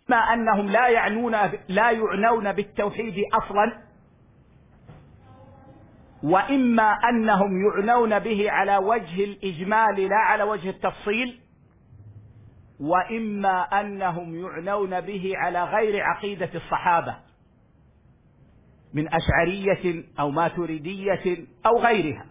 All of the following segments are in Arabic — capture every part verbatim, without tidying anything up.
ما أنهم لا يعنون لا يعنون بالتوحيد أصلا، وإما أنهم يعنون به على وجه الإجمال لا على وجه التفصيل، وإما أنهم يعنون به على غير عقيدة الصحابة من أشعرية أو ماتريدية أو غيرها.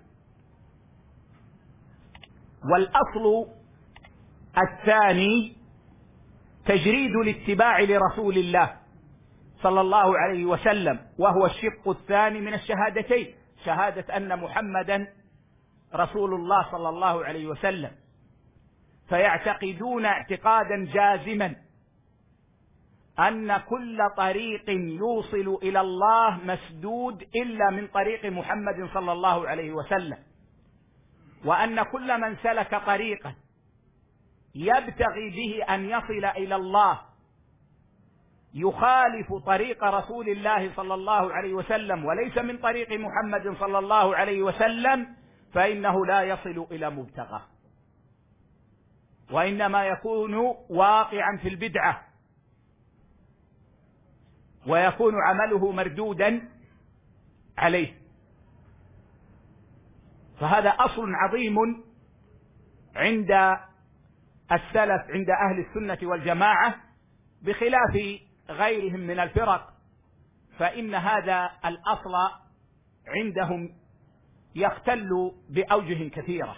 والأصل الثاني تجريد الاتباع لرسول الله صلى الله عليه وسلم، وهو الشق الثاني من الشهادتين، شهادة أن محمدا رسول الله صلى الله عليه وسلم. فيعتقدون اعتقادا جازما أن كل طريق يوصل إلى الله مسدود إلا من طريق محمد صلى الله عليه وسلم، وأن كل من سلك طريقا يبتغي به أن يصل إلى الله يخالف طريق رسول الله صلى الله عليه وسلم وليس من طريق محمد صلى الله عليه وسلم، فإنه لا يصل إلى مبتغاه، وإنما يكون واقعا في البدعة ويكون عمله مردودا عليه. فهذا أصل عظيم عند السلف، عند أهل السنة والجماعة، بخلاف غيرهم من الفرق، فإن هذا الأصل عندهم يختل بأوجه كثيرة.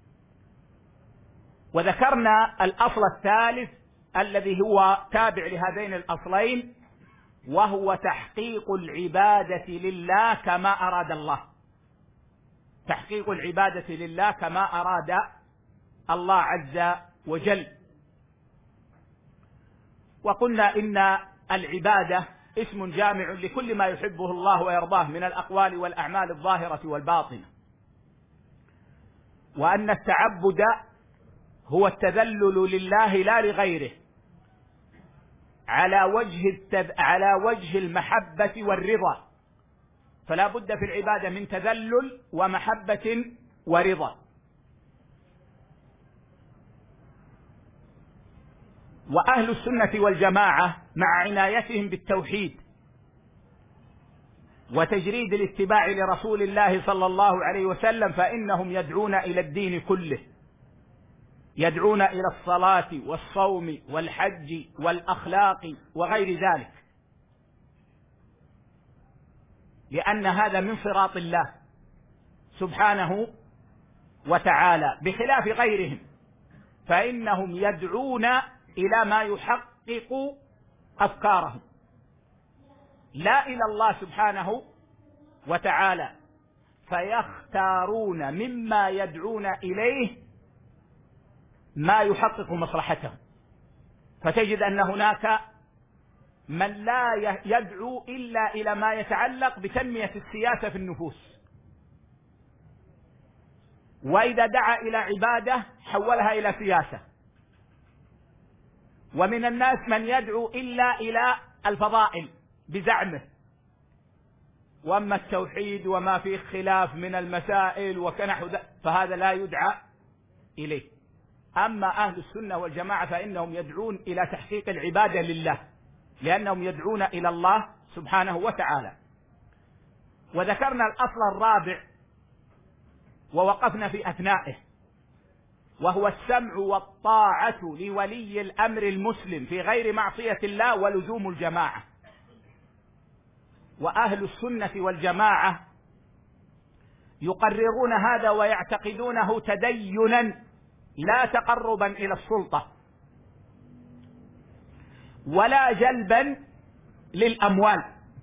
وذكرنا الأصل الثالث الذي هو تابع لهذين الأصلين، وهو تحقيق العبادة لله كما أراد الله، تحقيق العبادة لله كما أراد الله عز وجل. وقلنا إن العبادة اسم جامع لكل ما يحبه الله ويرضاه من الأقوال والأعمال الظاهرة والباطنة، وأن التعبد هو التذلل لله لا لغيره على وجه التذ... على وجه المحبة والرضا، فلا بد في العبادة من تذلل ومحبة ورضا. وأهل السنة والجماعة مع عنايتهم بالتوحيد وتجريد الاتباع لرسول الله صلى الله عليه وسلم، فإنهم يدعون إلى الدين كله، يدعون إلى الصلاة والصوم والحج والأخلاق وغير ذلك، لأن هذا من صراط الله سبحانه وتعالى، بخلاف غيرهم فإنهم يدعون إلى ما يحقق أفكارهم لا إلى الله سبحانه وتعالى، فيختارون مما يدعون إليه ما يحقق مصلحتهم. فتجد أن هناك من لا يدعو إلا إلى ما يتعلق بتنمية السياسة في النفوس، وإذا دعا إلى عبادة حولها إلى سياسة. ومن الناس من يدعو إلا إلى الفضائل بزعمه، وأما التوحيد وما فيه خلاف من المسائل وكنحو فهذا لا يدعى إليه. أما أهل السنة والجماعة فإنهم يدعون إلى تحقيق العبادة لله، لأنهم يدعون إلى الله سبحانه وتعالى. وذكرنا الأصل الرابع ووقفنا في أثنائه، وهو السمع والطاعة لولي الأمر المسلم في غير معصية الله ولزوم الجماعة. وأهل السنة والجماعة يقررون هذا ويعتقدونه تدينا لا تقربا إلى السلطة ولا جلبا للأموال،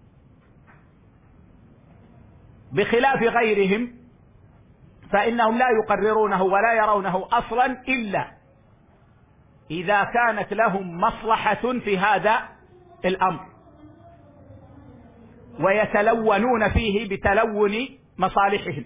بخلاف غيرهم فإنهم لا يقررونه ولا يرونه أصلا إلا إذا كانت لهم مصلحة في هذا الأمر، ويتلونون فيه بتلون مصالحهم.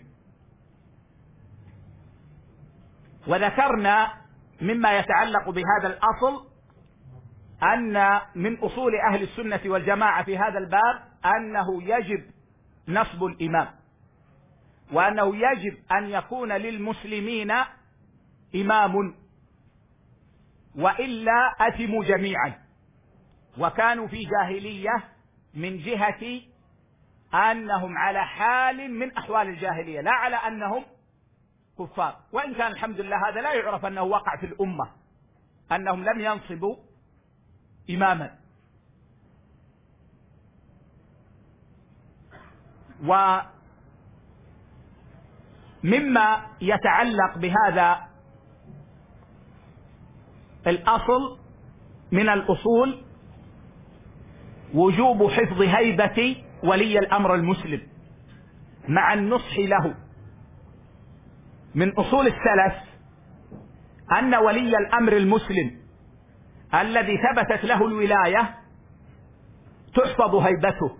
وذكرنا مما يتعلق بهذا الأصل أن من أصول أهل السنة والجماعة في هذا الباب أنه يجب نصب الإمام، وأنه يجب أن يكون للمسلمين إمام، وإلا أثموا جميعا. وكانوا في جاهلية من جهة أنهم على حال من أحوال الجاهلية، لا على أنهم كفار. وإن كان الحمد لله هذا لا يعرف أنه وقع في الأمة، أنهم لم ينصبوا إماما. ومما يتعلق بهذا الأصل من الأصول وجوب حفظ هيبة ولي الأمر المسلم مع النصح له. من أصول السلف أن ولي الأمر المسلم الذي ثبتت له الولاية تحفظ هيبته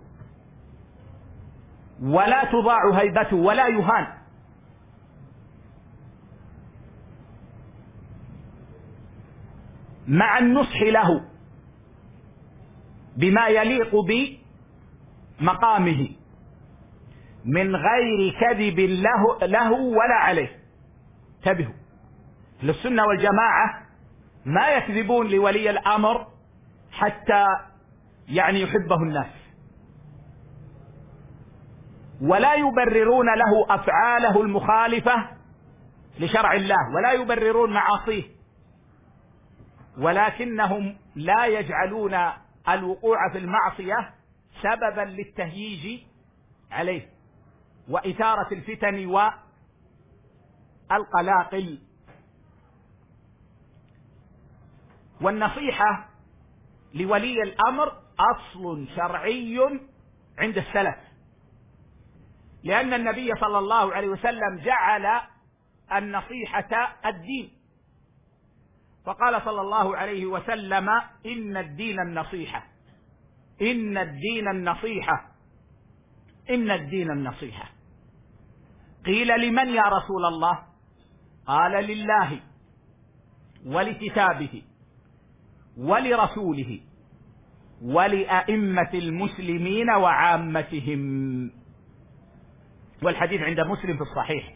ولا تضاع هيبته ولا يهان، مع النصح له بما يليق بمقامه من غير كذب له, له ولا عليه. انتبهوا، للسنة والجماعة ما يكذبون لولي الأمر حتى يعني يحبه الناس، ولا يبررون له أفعاله المخالفة لشرع الله، ولا يبررون معاصيه، ولكنهم لا يجعلون الوقوع في المعصية سببا للتهييج عليه وإثارة الفتن والقلاقل. والنصيحة لولي الأمر أصل شرعي عند السلف، لأن النبي صلى الله عليه وسلم جعل النصيحة الدين، فقال صلى الله عليه وسلم: إن الدين النصيحة، إن الدين النصيحة، إن الدين النصيحة. قيل: لمن يا رسول الله؟ قال: لله ولكتابه ولرسوله ولأئمة المسلمين وعامتهم. والحديث عند مسلم في الصحيح.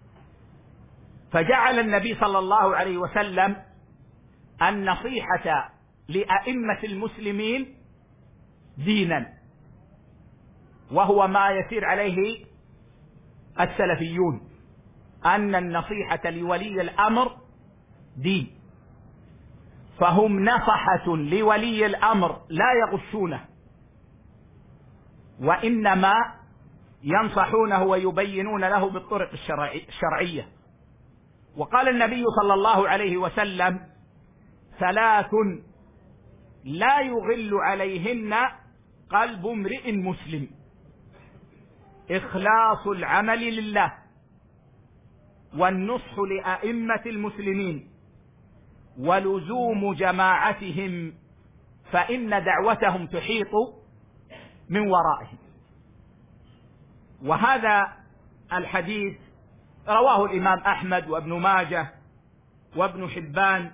فجعل النبي صلى الله عليه وسلم النصيحة لأئمة المسلمين دينا، وهو ما يسير عليه السلفيون، أن النصيحة لولي الأمر دين، فهم نصحة لولي الأمر لا يغشونه، وإنما ينصحونه ويبينون له بالطرق الشرعية. وقال النبي صلى الله عليه وسلم: ثلاث لا يغل عليهن قلب امرئ مسلم: إخلاص العمل لله، والنصح لأئمة المسلمين، ولزوم جماعتهم، فإن دعوتهم تحيط من ورائهم. وهذا الحديث رواه الإمام أحمد وابن ماجه وابن حبان،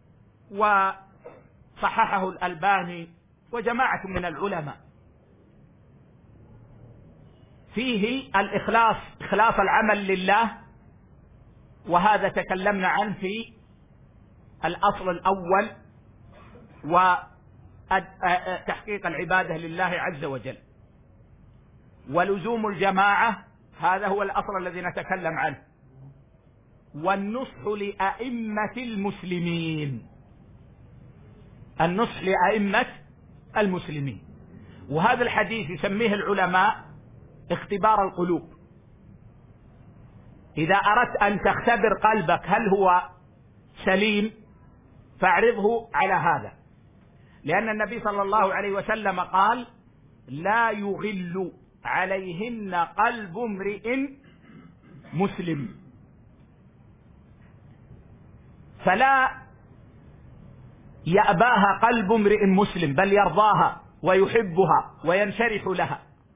وصححه الألباني وجماعة من العلماء. فيه الإخلاص، إخلاص العمل لله، وهذا تكلمنا عنه في الأصل الأول، وتحقيق العبادة لله عز وجل. ولزوم الجماعة، هذا هو الأصل الذي نتكلم عنه. والنصح لأئمة المسلمين، النصح لأئمة المسلمين. وهذا الحديث يسميه العلماء اختبار القلوب. إذا أردت أن تختبر قلبك هل هو سليم فاعرضه على هذا، لأن النبي صلى الله عليه وسلم قال: لا يغل عليهن قلب امرئ مسلم. فلا يأباها قلب امرئ مسلم، بل يرضاها ويحبها وينشرح لها.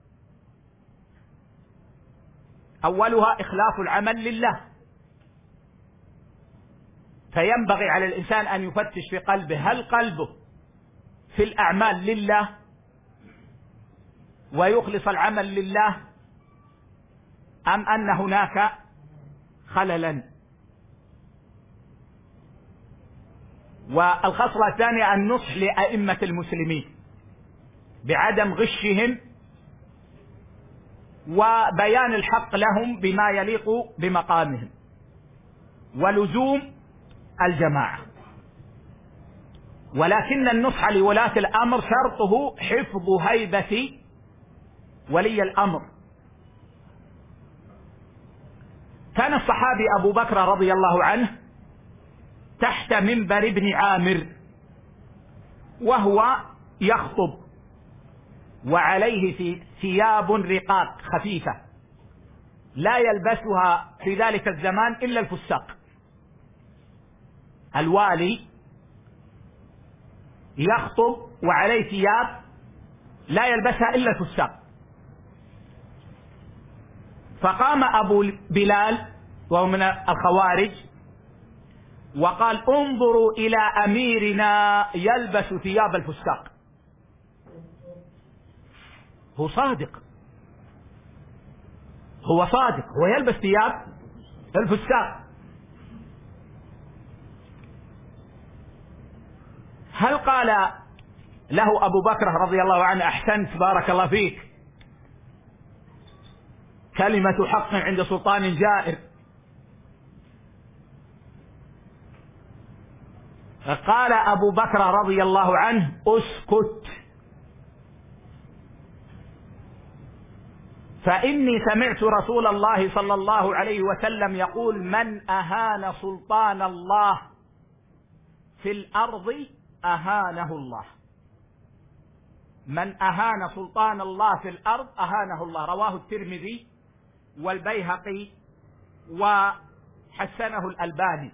أولها إخلاص العمل لله، فينبغي على الإنسان أن يفتش في قلبه هل قلبه في الأعمال لله ويخلص العمل لله، أم أن هناك خللا. والخصلة الثانية النصح لأئمة المسلمين، بعدم غشهم وبيان الحق لهم بما يليق بمقامهم ولزوم الجماعة. ولكن النصح لولاة الأمر شرطه حفظ هيبة ولي الأمر. كان الصحابي أبو بكر رضي الله عنه تحت منبر ابن عامر وهو يخطب، وعليه ثياب رقاق خفيفة لا يلبسها في ذلك الزمان إلا الفساق. الوالي يخطب وعليه ثياب لا يلبسها إلا الفساق. فقام أبو بلال وهو من الخوارج وقال: انظروا إلى أميرنا يلبس ثياب الفساق. هو صادق، هو صادق، هو يلبس ثياب الفساق. هل قال له أبو بكر رضي الله عنه: أحسنت بارك الله فيك، كلمة حق عند سلطان جائر؟ قال أبو بكر رضي الله عنه: اسكت، فإني سمعت رسول الله صلى الله عليه وسلم يقول: من أهان سلطان الله في الأرض أهانه الله. من أهان سلطان الله في الأرض أهانه الله. رواه الترمذي والبيهقي وحسنه الألباني.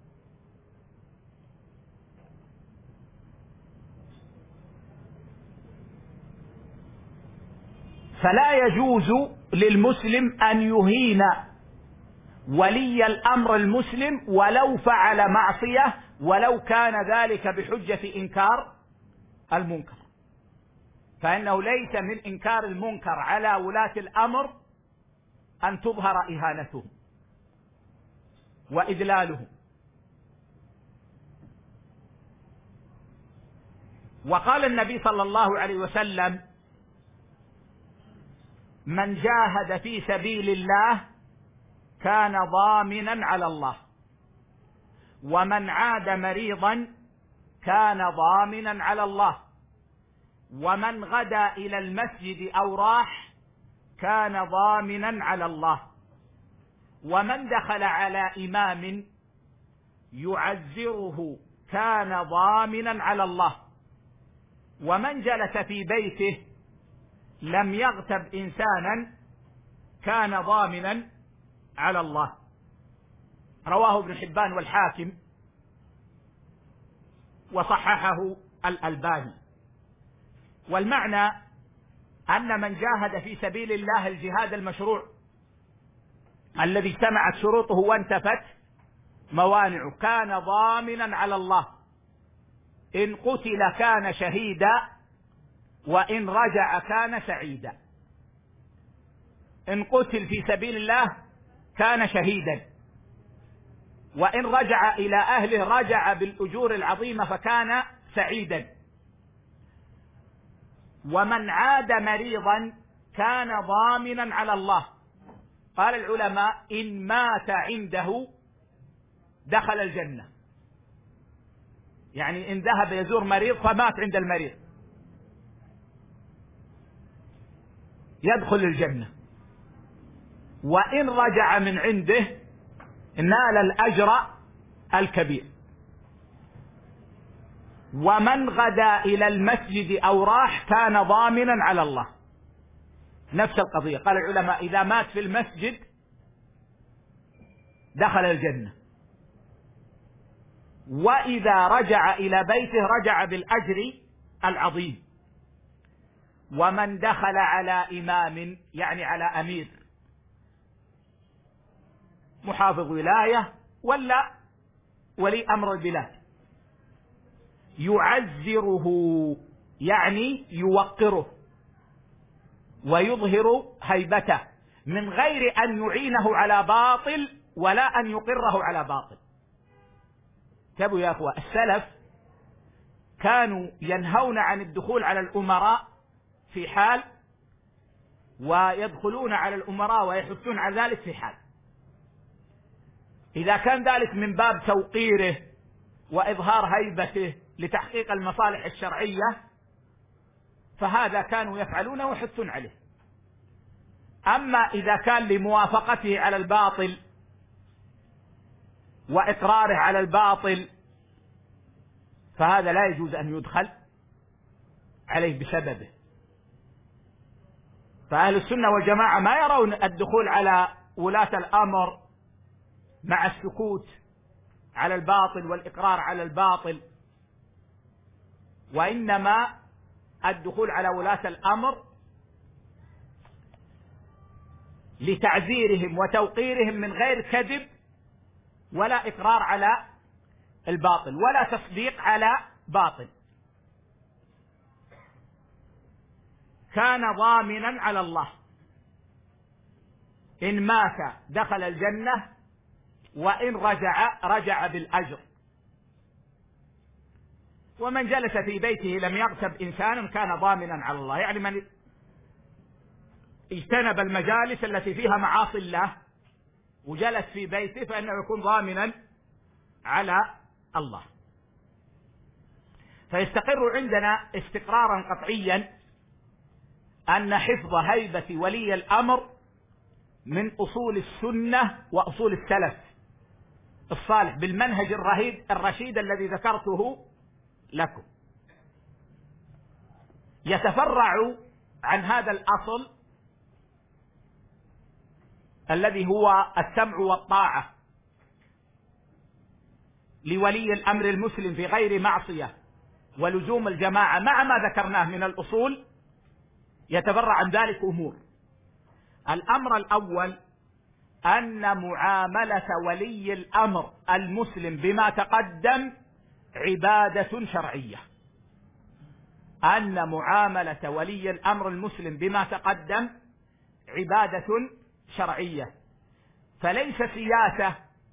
فلا يجوز للمسلم أن يهين ولي الأمر المسلم ولو فعل معصية، ولو كان ذلك بحجة إنكار المنكر، فإنه ليس من إنكار المنكر على ولاة الأمر أن تظهر إهانتهم وإذلالهم. وقال النبي صلى الله عليه وسلم: من جاهد في سبيل الله كان ضامنا على الله، ومن عاد مريضا كان ضامنا على الله، ومن غدا إلى المسجد أو راح كان ضامنا على الله، ومن دخل على إمام يعزره كان ضامنا على الله، ومن جلس في بيته لم يغتب إنسانا كان ضامنا على الله. رواه ابن حبان والحاكم وصححه الألباني. والمعنى أن من جاهد في سبيل الله الجهاد المشروع الذي اجتمعت شروطه وانتفت موانعه كان ضامنا على الله. إن قتل كان شهيدا، وإن رجع كان سعيدا. إن قتل في سبيل الله كان شهيدا، وإن رجع إلى أهله رجع بالأجور العظيمة فكان سعيدا. ومن عاد مريضا كان ضامنا على الله. قال العلماء: إن مات عنده دخل الجنة، يعني إن ذهب يزور مريض فمات عند المريض يدخل الجنة، وإن رجع من عنده نال الأجر الكبير. ومن غدا إلى المسجد أو راح كان ضامنا على الله. نفس القضية. قال العلماء: إذا مات في المسجد دخل الجنة، وإذا رجع إلى بيته رجع بالأجر العظيم. ومن دخل على إمام يعني على أمير محافظ ولاية ولا ولي أمر البلاد يعزره يعني يوقره ويظهر هيبته من غير أن يعينه على باطل ولا أن يقره على باطل. تابوا يا أخوة، السلف كانوا ينهون عن الدخول على الأمراء في حال، ويدخلون على الأمراء ويحثون على ذلك في حال. إذا كان ذلك من باب توقيره وإظهار هيبته لتحقيق المصالح الشرعية فهذا كانوا يفعلونه ويحثون عليه. أما إذا كان لموافقته على الباطل وإقراره على الباطل فهذا لا يجوز أن يدخل عليه بسببه. فأهل السنة والجماعة ما يرون الدخول على ولاة الأمر مع السكوت على الباطل والإقرار على الباطل، وإنما الدخول على ولاة الأمر لتعزيرهم وتوقيرهم من غير كذب ولا إقرار على الباطل ولا تصديق على باطل. كان ضامنا على الله، إن مات دخل الجنة وإن رجع رجع بالأجر. ومن جلس في بيته لم يغتب إنسان كان ضامنا على الله، يعني من اجتنب المجالس التي فيها معاصي الله وجلس في بيته فإنه يكون ضامنا على الله. فيستقر عندنا استقرارا قطعيا أن حفظ هيبة ولي الأمر من أصول السنة وأصول السلف الصالح بالمنهج الرهيد الرشيد الذي ذكرته لكم. يتفرع عن هذا الأصل الذي هو السمع والطاعة لولي الأمر المسلم في غير معصية ولزوم الجماعة مع ما ذكرناه من الأصول. يتفرع عن ذلك أمور. الأمر الأول أن معاملة ولي الأمر المسلم بما تقدم عبادة شرعية. أن معاملة ولي الأمر المسلم بما تقدم عبادة شرعية، فليس سياسة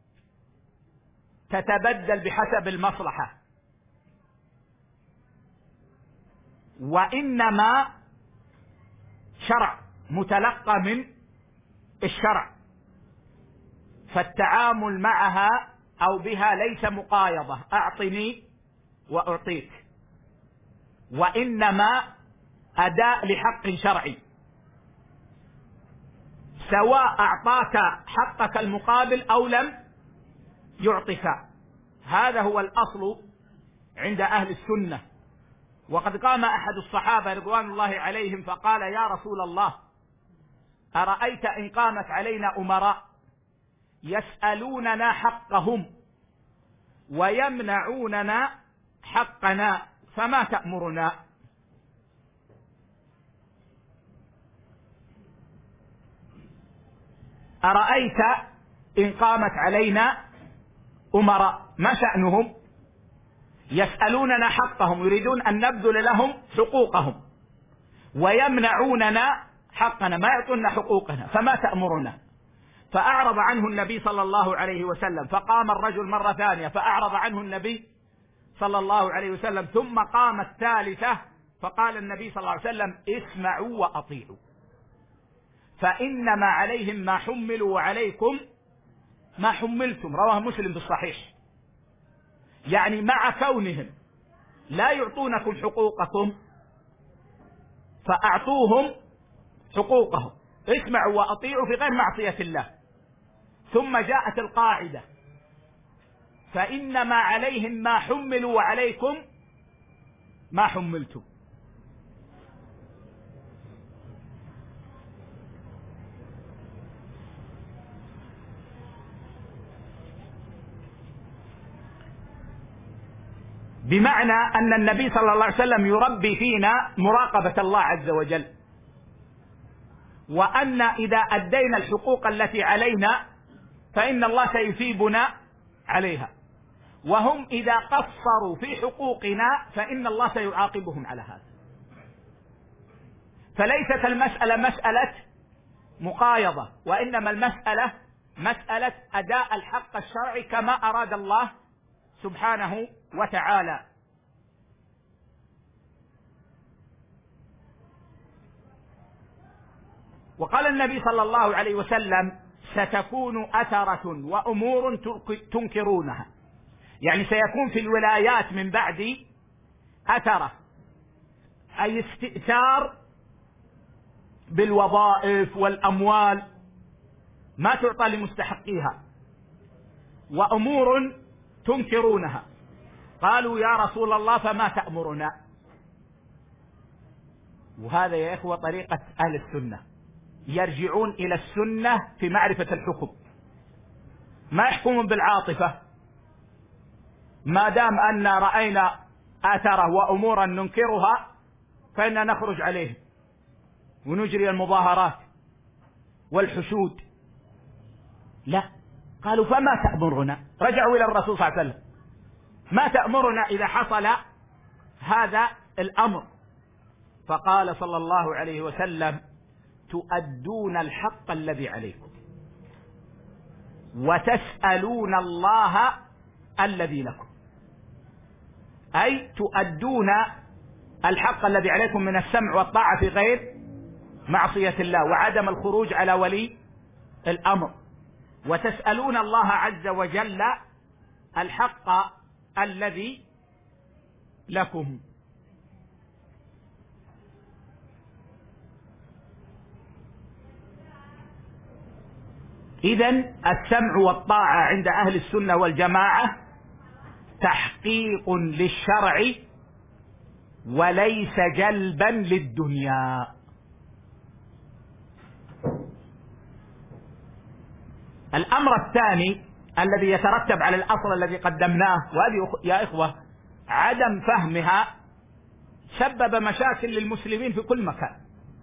تتبدل بحسب المصلحة، وإنما شرع متلقى من الشرع، فالتعامل معها أو بها ليس مقايضة أعطني وأعطيك، وإنما أداء لحق شرعي، سواء أعطاك حقك المقابل أو لم يعطك. هذا هو الأصل عند أهل السنة. وقد قام أحد الصحابة رضوان الله عليهم فقال: يا رسول الله، أرأيت إن قامت علينا أمراء يسألوننا حقهم ويمنعوننا حقنا فما تأمرنا؟ أرأيت إن قامت علينا أمراء ما شأنهم؟ يسألوننا حقهم، يريدون أن نبذل لهم حقوقهم، ويمنعوننا حقنا، ما يعطونا حقوقنا، فما تأمرنا؟ فأعرض عنه النبي صلى الله عليه وسلم، فقام الرجل مرة ثانية فأعرض عنه النبي صلى الله عليه وسلم، ثم قام الثالثة فقال النبي صلى الله عليه وسلم: اسمعوا وأطيعوا، فإنما عليهم ما حملوا وعليكم ما حملتم. رواه مسلم بالصحيح. يعني مع كونهم لا يعطونكم حقوقكم فأعطوهم حقوقهم، اسمعوا وأطيعوا في غير معصية الله. ثم جاءت القاعدة: فإنما عليهم ما حملوا وعليكم ما حملتم. بمعنى أن النبي صلى الله عليه وسلم يربي فينا مراقبة الله عز وجل، وأن إذا أدينا الحقوق التي علينا فإن الله سيثيبنا عليها، وهم إذا قصروا في حقوقنا فإن الله سيعاقبهم على هذا. فليست المسألة مسألة مقايضة، وإنما المسألة مسألة أداء الحق الشرعي كما أراد الله سبحانه وتعالى. وقال النبي صلى الله عليه وسلم: ستكون أثرة وأمور تنكرونها، يعني سيكون في الولايات من بعد أثرة، أي استئثار بالوظائف والأموال ما تعطى لمستحقيها، وأمور تنكرونها. قالوا: يا رسول الله فما تأمرنا؟ وهذا يا إخوة طريقة أهل السنة، يرجعون إلى السنة في معرفة الحكم، ما يحكمون بالعاطفة. ما دام أن رأينا آثاره وأمورا ننكرها فإننا نخرج عليه ونجري المظاهرات والحشود. لا، قالوا: فما تأمرنا؟ رجعوا إلى الرسول صلى الله عليه وسلم: ما تأمرنا إذا حصل هذا الأمر؟ فقال صلى الله عليه وسلم: تؤدون الحق الذي عليكم وتسألون الله الذي لكم، أي تؤدون الحق الذي عليكم من السمع والطاعة في غير معصية الله وعدم الخروج على ولي الأمر، وتسألون الله عز وجل الحق الذي لكم. إذن السمع والطاعة عند أهل السنة والجماعة تحقيق للشرع وليس جلبا للدنيا. الأمر الثاني الذي يترتب على الأصل الذي قدمناه، وهذه يا إخوة عدم فهمها سبب مشاكل للمسلمين في كل مكان،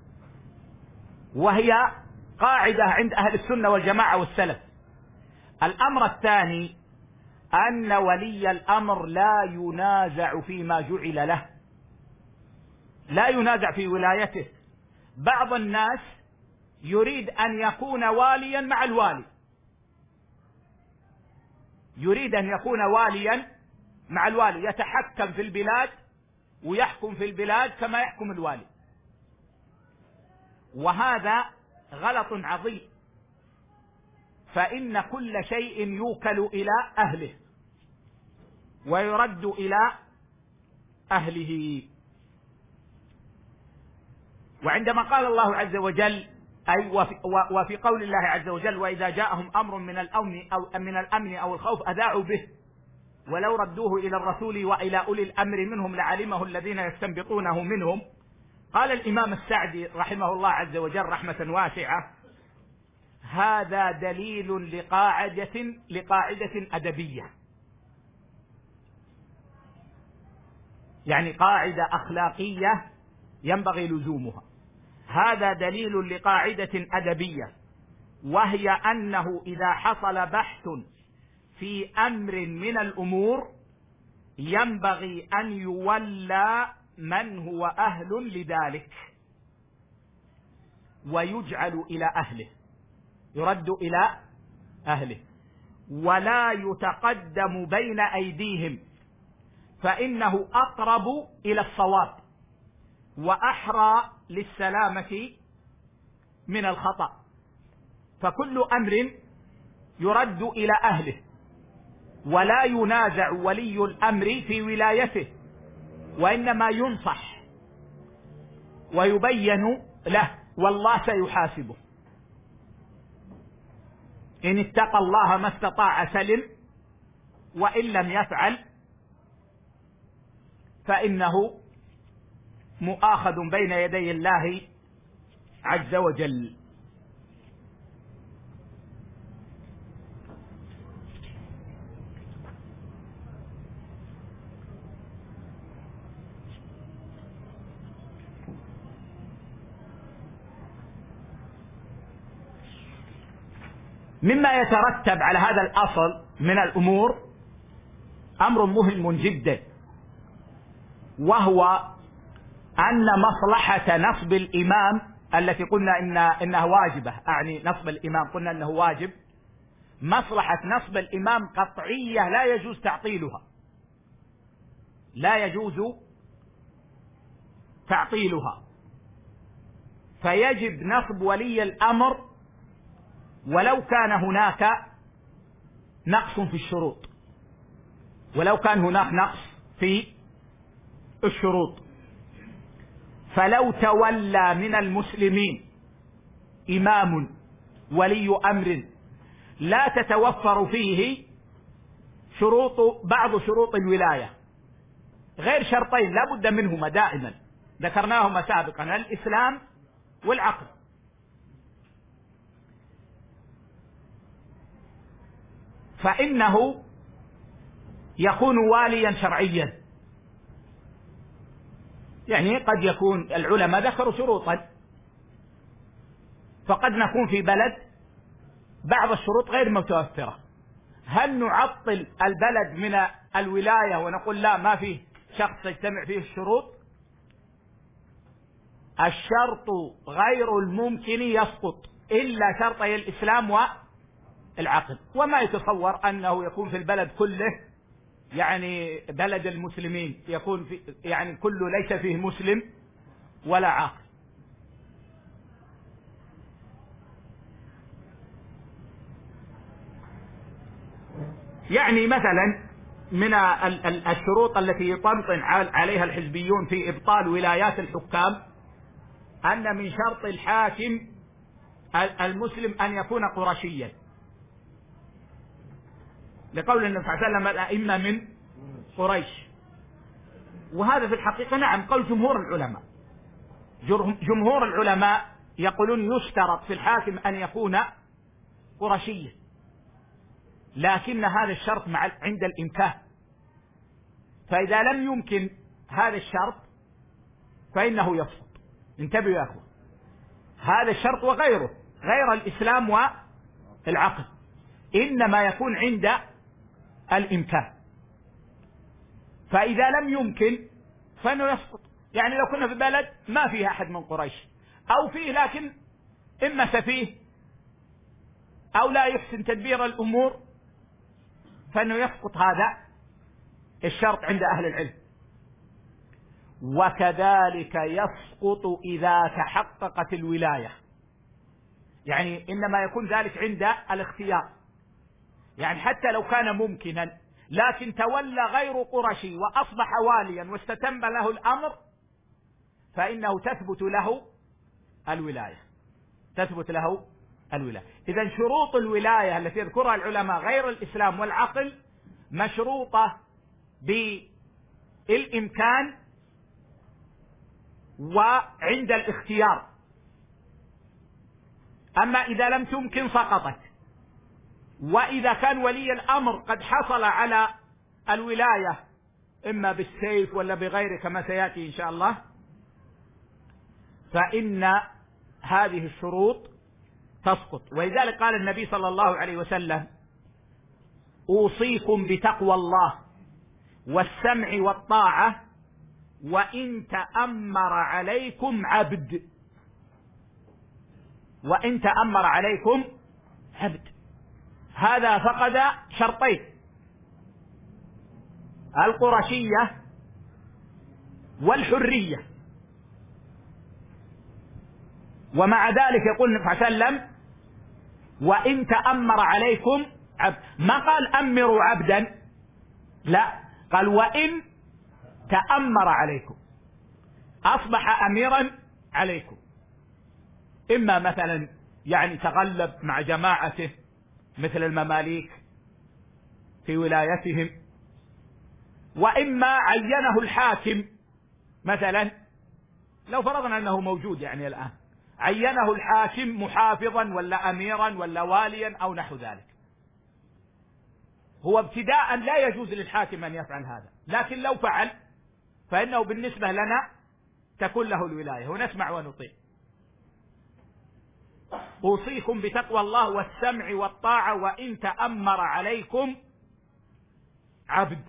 وهي قاعدة عند أهل السنة والجماعة والسلف. الأمر الثاني أن ولي الأمر لا ينازع فيما جعل له، لا ينازع في ولايته. بعض الناس يريد أن يكون واليا مع الوالي، يريد أن يكون واليا مع الوالي، يتحكم في البلاد ويحكم في البلاد كما يحكم الوالي، وهذا غلط عظيم. فإن كل شيء يوكل إلى أهله ويرد إلى أهله. وعندما قال الله عز وجل، أي وفي قول الله عز وجل: وإذا جاءهم أمر من الأمن أو من الأمن أو الخوف أذاعوا به ولو ردوه إلى الرسول وإلى أولي الأمر منهم لعلمه الذين يستنبطونه منهم. قال الإمام السعدي رحمه الله عز وجل رحمة واسعة: هذا دليل لقاعدة لقاعدة أدبية، يعني قاعدة أخلاقية ينبغي لزومها. هذا دليل لقاعدة أدبية، وهي أنه إذا حصل بحث في أمر من الأمور ينبغي أن يولى من هو أهل لذلك ويجعل إلى أهله، يرد إلى أهله، ولا يتقدم بين أيديهم، فإنه أقرب إلى الصواب وأحرى للسلامة من الخطأ. فكل أمر يرد إلى أهله، ولا ينازع ولي الأمر في ولايته، وإنما ينصح ويبين له، والله سيحاسبه. إن اتقى الله ما استطاع سلم، وإن لم يفعل فإنه مؤاخذ بين يدي الله عز وجل. مما يترتب على هذا الأصل من الأمور أمر مهم جدا، وهو أن مصلحة نصب الإمام التي قلنا إن إنها واجبة، أعني نصب الإمام قلنا إنه واجب، مصلحة نصب الإمام قطعية لا يجوز تعطيلها، لا يجوز تعطيلها. فيجب نصب ولي الأمر ولو كان هناك نقص في الشروط، ولو كان هناك نقص في الشروط. فلو تولى من المسلمين إمام ولي أمر لا تتوفر فيه شروط بعض شروط الولاية، غير شرطين لا بد منهما دائما ذكرناهما سابقا، الإسلام والعقل، فإنه يكون واليا شرعيا. يعني قد يكون العلماء ذكروا شروطا، فقد نكون في بلد بعض الشروط غير متوفرة، هل نعطل البلد من الولاية ونقول لا ما فيه شخص يجتمع فيه الشروط؟ الشرط غير الممكن يسقط إلا شرطي الإسلام والعقل، وما يتصور أنه يكون في البلد كله يعني بلد المسلمين يكون في يعني كله ليس فيه مسلم ولا عاقل. يعني مثلا من الشروط التي يطنطن عليها الحزبيون في إبطال ولايات الحكام أن من شرط الحاكم المسلم أن يكون قرشيا، لقول النبي صلى الله عليه وسلم الأئمة من قريش، وهذا في الحقيقة نعم قول جمهور العلماء. جمهور العلماء يقولون يشترط في الحاكم أن يكون قرشيا، لكن هذا الشرط مع عند الإمكان، فإذا لم يمكن هذا الشرط فإنه يسقط. انتبهوا يا أخوة، هذا الشرط وغيره غير الإسلام والعقل إنما يكون عند الإمكان، فإذا لم يمكن فإنه يسقط. يعني لو كنا في بلد ما فيها أحد من قريش أو فيه لكن إما سفيه أو لا يحسن تدبير الأمور فإنه يسقط هذا الشرط عند أهل العلم. وكذلك يسقط إذا تحققت الولاية، يعني إنما يكون ذلك عند الاختيار، يعني حتى لو كان ممكنا لكن تولى غير قرشي وأصبح واليا واستتم له الأمر فإنه تثبت له الولاية، تثبت له الولاية. إذن شروط الولاية التي يذكرها العلماء غير الإسلام والعقل مشروطة بالإمكان وعند الاختيار، أما إذا لم تمكن سقطت. وإذا كان ولي الأمر قد حصل على الولاية إما بالسيف ولا بغيره كما سيأتي إن شاء الله، فإن هذه الشروط تسقط. ولذلك قال النبي صلى الله عليه وسلم: أوصيكم بتقوى الله والسمع والطاعة وإن تأمر عليكم عبد، وإن تأمر عليكم عبد. هذا فقد شرطين: القرشية والحرية. ومع ذلك يقول النبي صلى الله عليه وسلم: وإن تأمر عليكم عبد. ما قال أمروا عبدا، لا، قال وإن تأمر عليكم، أصبح أميرا عليكم، إما مثلا يعني تغلب مع جماعته مثل المماليك في ولايتهم، وإما عينه الحاكم مثلا، لو فرضنا أنه موجود يعني الآن، عينه الحاكم محافظا ولا أميرا ولا واليا أو نحو ذلك. هو ابتداء لا يجوز للحاكم أن يفعل هذا، لكن لو فعل فإنه بالنسبة لنا تكون له الولاية، ونسمع ونطيع. أوصيكم بتقوى الله والسمع والطاعة وإن تأمر عليكم عبد.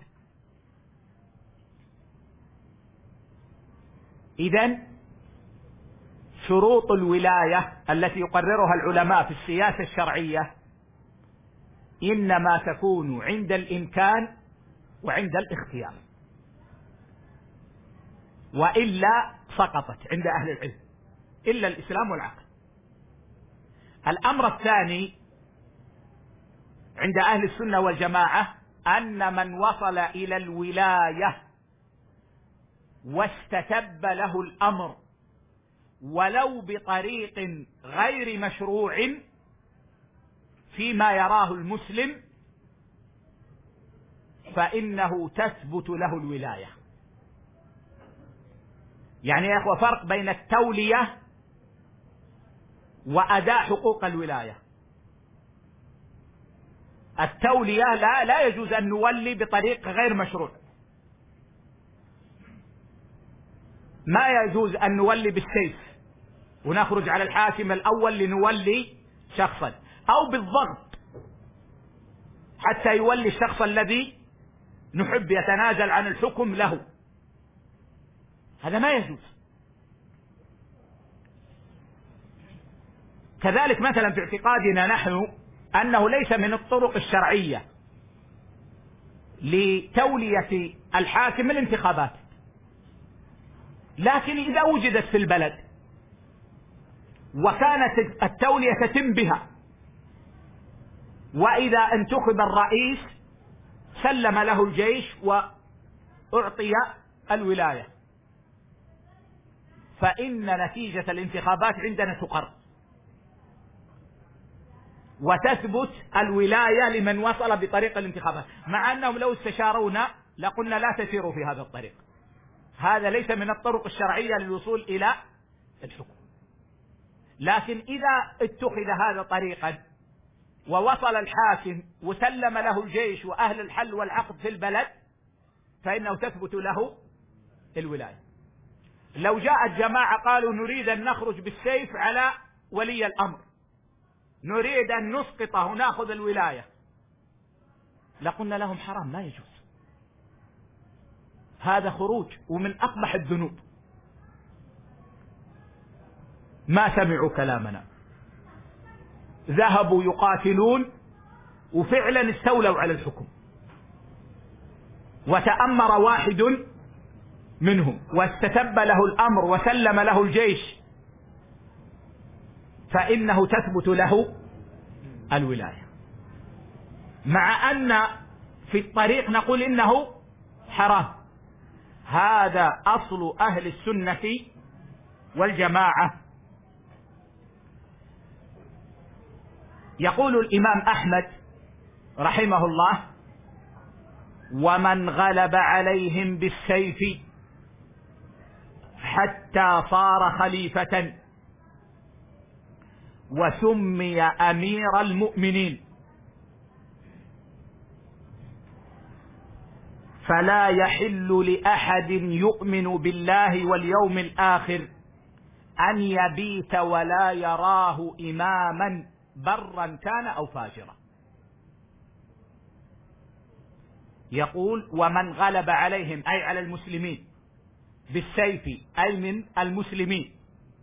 إذن شروط الولاية التي يقررها العلماء في السياسة الشرعية إنما تكون عند الإمكان وعند الاختيار، وإلا سقطت عند أهل العلم. إلا الإسلام والعقل. الأمر الثاني عند أهل السنة والجماعة أن من وصل إلى الولاية واستتب له الأمر ولو بطريق غير مشروع فيما يراه المسلم فإنه تثبت له الولاية. يعني يا أخوة فرق بين التولية وأداء حقوق الولاية. التولية لا لا يجوز أن نولي بطريق غير مشروع. ما يجوز أن نولي بالسيف ونخرج على الحاكم الأول لنولي شخصا، أو بالضغط حتى يولي الشخص الذي نحب يتنازل عن الحكم له. هذا ما يجوز. كذلك مثلا في اعتقادنا نحن أنه ليس من الطرق الشرعية لتولية الحاكم الانتخابات، لكن إذا وجدت في البلد وكانت التولية تتم بها، وإذا انتخب الرئيس سلم له الجيش وأعطي الولاية، فإن نتيجة الانتخابات عندنا تقر وتثبت الولاية لمن وصل بطريق الانتخابات، مع أنهم لو استشارونا لقلنا لا تسيروا في هذا الطريق. هذا ليس من الطرق الشرعية للوصول إلى الحكم. لكن إذا اتخذ هذا طريقا ووصل الحاكم وسلم له الجيش وأهل الحل والعقد في البلد فإنه تثبت له الولاية. لو جاءت جماعة قالوا نريد أن نخرج بالسيف على ولي الأمر، نريد أن نسقطه ونأخذ الولاية، لقلنا لهم حرام، ما يجوز، هذا خروج ومن أقبح الذنوب. ما سمعوا كلامنا، ذهبوا يقاتلون وفعلا استولوا على الحكم، وتأمر واحد منهم واستتب له الأمر وسلم له الجيش، فإنه تثبت له الولاية، مع أن في الطريق نقول إنه حرام. هذا أصل أهل السنة والجماعة. يقول الإمام أحمد رحمه الله: ومن غلب عليهم بالسيف حتى صار خليفة وسمي أمير المؤمنين فلا يحل لأحد يؤمن بالله واليوم الآخر أن يبيت ولا يراه إماما برا كان أو فاجرا. يقول: ومن غلب عليهم أي على المسلمين بالسيف أي من المسلمين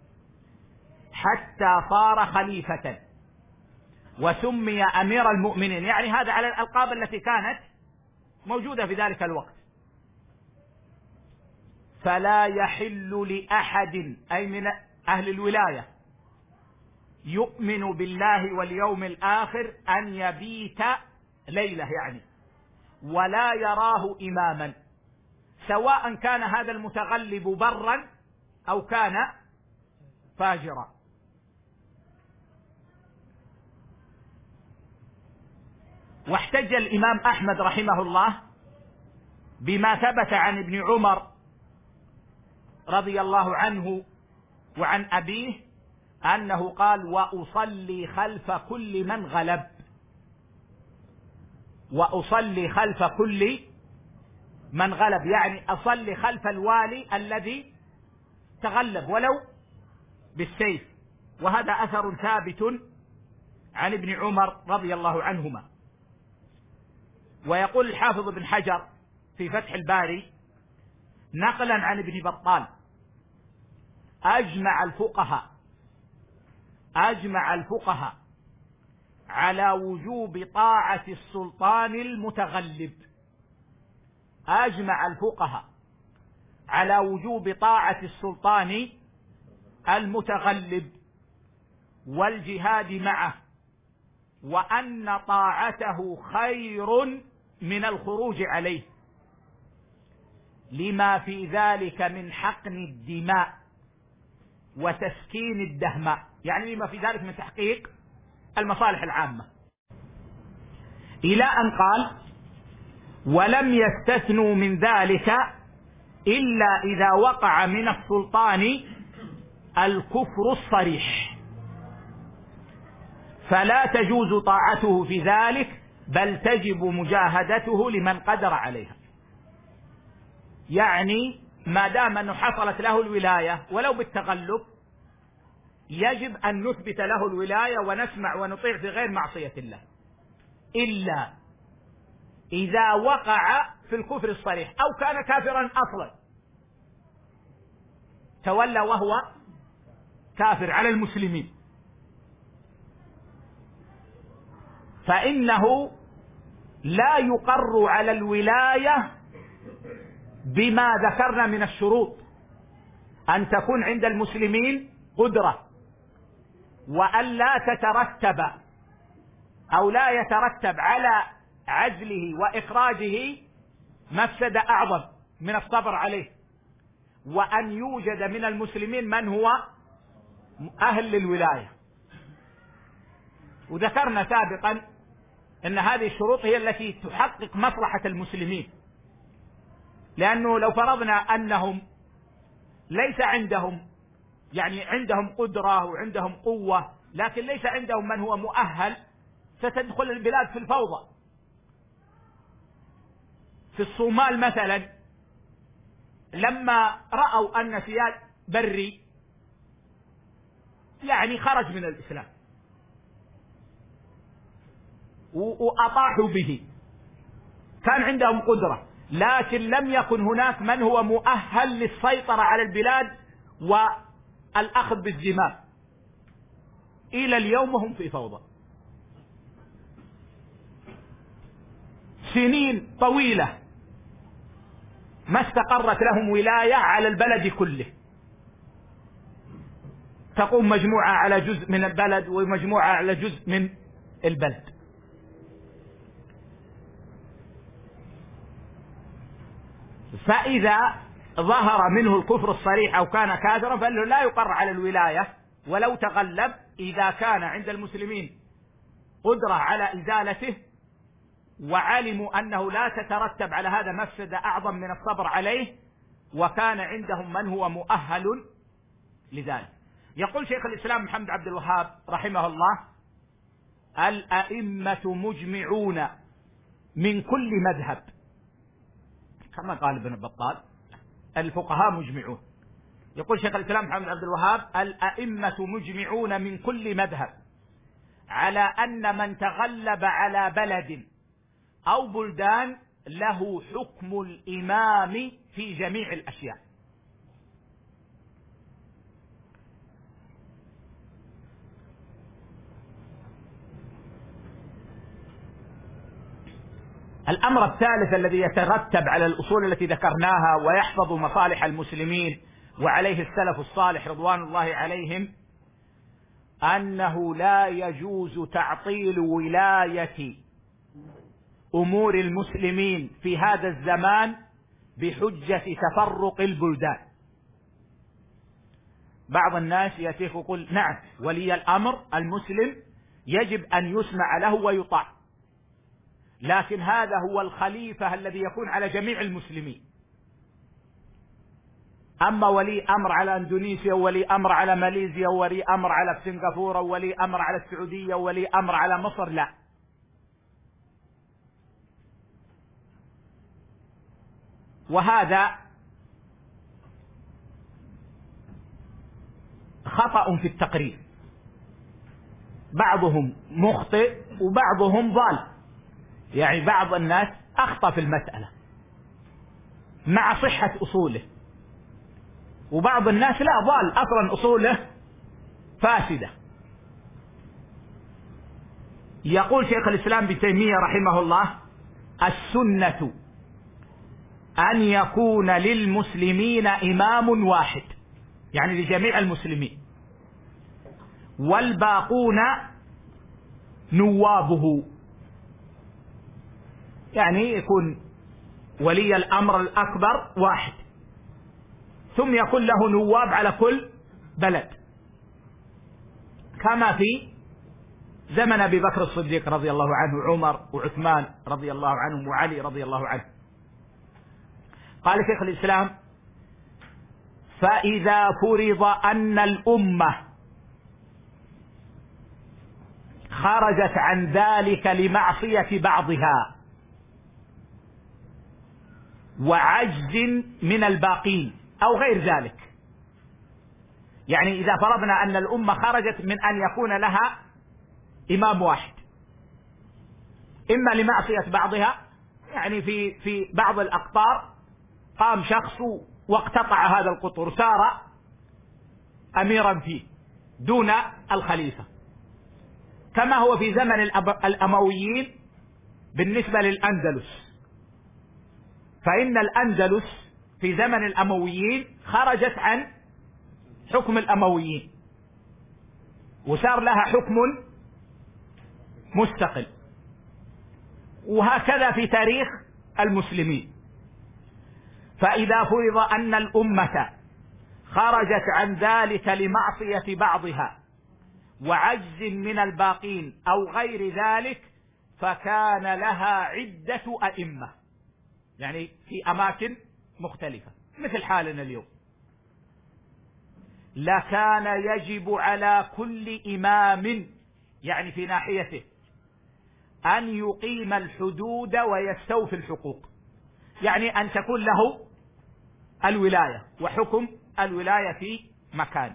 حتى صار خليفة وسمي أمير المؤمنين، يعني هذا على الألقاب التي كانت موجودة في ذلك الوقت. فلا يحل لأحد أي من أهل الولاية يؤمن بالله واليوم الآخر أن يبيت ليلة يعني ولا يراه إماما، سواء كان هذا المتغلب برا أو كان فاجرا. واحتج الإمام أحمد رحمه الله بما ثبت عن ابن عمر رضي الله عنه وعن أبيه أنه قال: وأصلي خلف كل من غلب، وأصلي خلف كل من غلب، يعني أصلي خلف الوالي الذي تغلب ولو بالسيف. وهذا أثر ثابت عن ابن عمر رضي الله عنهما. ويقول الحافظ ابن حجر في فتح الباري نقلا عن ابن بطال: أجمع الفقهاء أجمع الفقهاء على وجوب طاعة السلطان المتغلب. أجمع الفقهاء على وجوب طاعة السلطان المتغلب والجهاد معه، وأن طاعته خير من الخروج عليه، لما في ذلك من حقن الدماء وتسكين الدهماء، يعني لما في ذلك من تحقيق المصالح العامة، إلى أن قال: ولم يستثنوا من ذلك إلا إذا وقع من السلطان الكفر الصريح، فلا تجوز طاعته في ذلك، بل تجب مجاهدته لمن قدر عليها. يعني ما دام أنه حصلت له الولاية ولو بالتغلب، يجب أن نثبت له الولاية ونسمع ونطيع في غير معصية الله، إلا إذا وقع في الكفر الصريح أو كان كافرا أصلا، تولى وهو كافر على المسلمين، فإنه لا يقر على الولاية بما ذكرنا من الشروط، أن تكون عند المسلمين قدرة، وأن لا تترتب أو لا يترتب على عزله وإخراجه مفسدة أعظم من الصبر عليه، وأن يوجد من المسلمين من هو أهل للولاية. وذكرنا سابقا أن هذه الشروط هي التي تحقق مصلحة المسلمين، لأنه لو فرضنا أنهم ليس عندهم، يعني عندهم قدرة وعندهم قوة، لكن ليس عندهم من هو مؤهل، ستدخل البلاد في الفوضى. في الصومال مثلا لما رأوا أن سياد بري يعني خرج من الإسلام وأطاحوا به، كان عندهم قدرة، لكن لم يكن هناك من هو مؤهل للسيطرة على البلاد والأخذ بالزمام. إلى اليوم هم في فوضى، سنين طويلة ما استقرت لهم ولاية على البلد كله، تقوم مجموعة على جزء من البلد ومجموعة على جزء من البلد. فإذا ظهر منه الكفر الصريح أو كان كافرا فإنه لا يقر على الولاية ولو تغلب، إذا كان عند المسلمين قدرة على إزالته وعلموا أنه لا تترتب على هذا مفسدة أعظم من الصبر عليه، وكان عندهم من هو مؤهل لذلك. يقول شيخ الإسلام محمد عبد الوهاب رحمه الله: الأئمة مجمعون من كل مذهب، كما قال ابن بطال الفقهاء مجمعون. يقول شيخ الإسلام محمد عبد الوهاب: الأئمة مجمعون من كل مذهب على أن من تغلب على بلد أو بلدان له حكم الإمام في جميع الأشياء. الأمر الثالث الذي يترتب على الأصول التي ذكرناها ويحفظ مصالح المسلمين وعليه السلف الصالح رضوان الله عليهم، أنه لا يجوز تعطيل ولاية أمور المسلمين في هذا الزمان بحجة تفرق البلدان. بعض الناس يأتيك يقول: نعم، ولي الأمر المسلم يجب أن يسمع له ويطاع، لكن هذا هو الخليفة الذي يكون على جميع المسلمين. أما ولي أمر على إندونيسيا وولي أمر على ماليزيا وولي أمر على سنغافورة وولي أمر على السعودية وولي أمر على مصر، لا. وهذا خطأ في التقرير، بعضهم مخطئ وبعضهم ضال، يعني بعض الناس أخطأ في المسألة مع صحة أصوله، وبعض الناس لا، ضال أصلا أصوله فاسدة. يقول شيخ الإسلام ابن تيمية رحمه الله: السنة أن يكون للمسلمين إمام واحد. يعني لجميع المسلمين، والباقون نوابه، يعني يكون ولي الأمر الأكبر واحد ثم يكون له نواب على كل بلد، كما في زمن أبي بكر الصديق رضي الله عنه، عمر وعثمان رضي الله عنهم، وعلي رضي الله عنه. قال شيخ الإسلام: فإذا فرض أن الأمة خرجت عن ذلك لمعصية بعضها وعجز من الباقين أو غير ذلك، يعني إذا فرضنا أن الأمة خرجت من أن يكون لها إمام واحد، إما لمعصية بعضها، يعني في في بعض الأقطار قام شخص واقتطع هذا القطر صار أميرا فيه دون الخليفة، كما هو في زمن الأمويين بالنسبة للأندلس، فإن الأندلس في زمن الأمويين خرجت عن حكم الأمويين وصار لها حكم مستقل، وهكذا في تاريخ المسلمين. فإذا فرض أن الأمة خرجت عن ذلك لمعصية بعضها وعجز من الباقين أو غير ذلك فكان لها عدة أئمة، يعني في أماكن مختلفة مثل حالنا اليوم، لكان يجب على كل إمام، يعني في ناحيته، أن يقيم الحدود ويستوفي الحقوق، يعني أن تكون له الولاية وحكم الولاية في مكانه.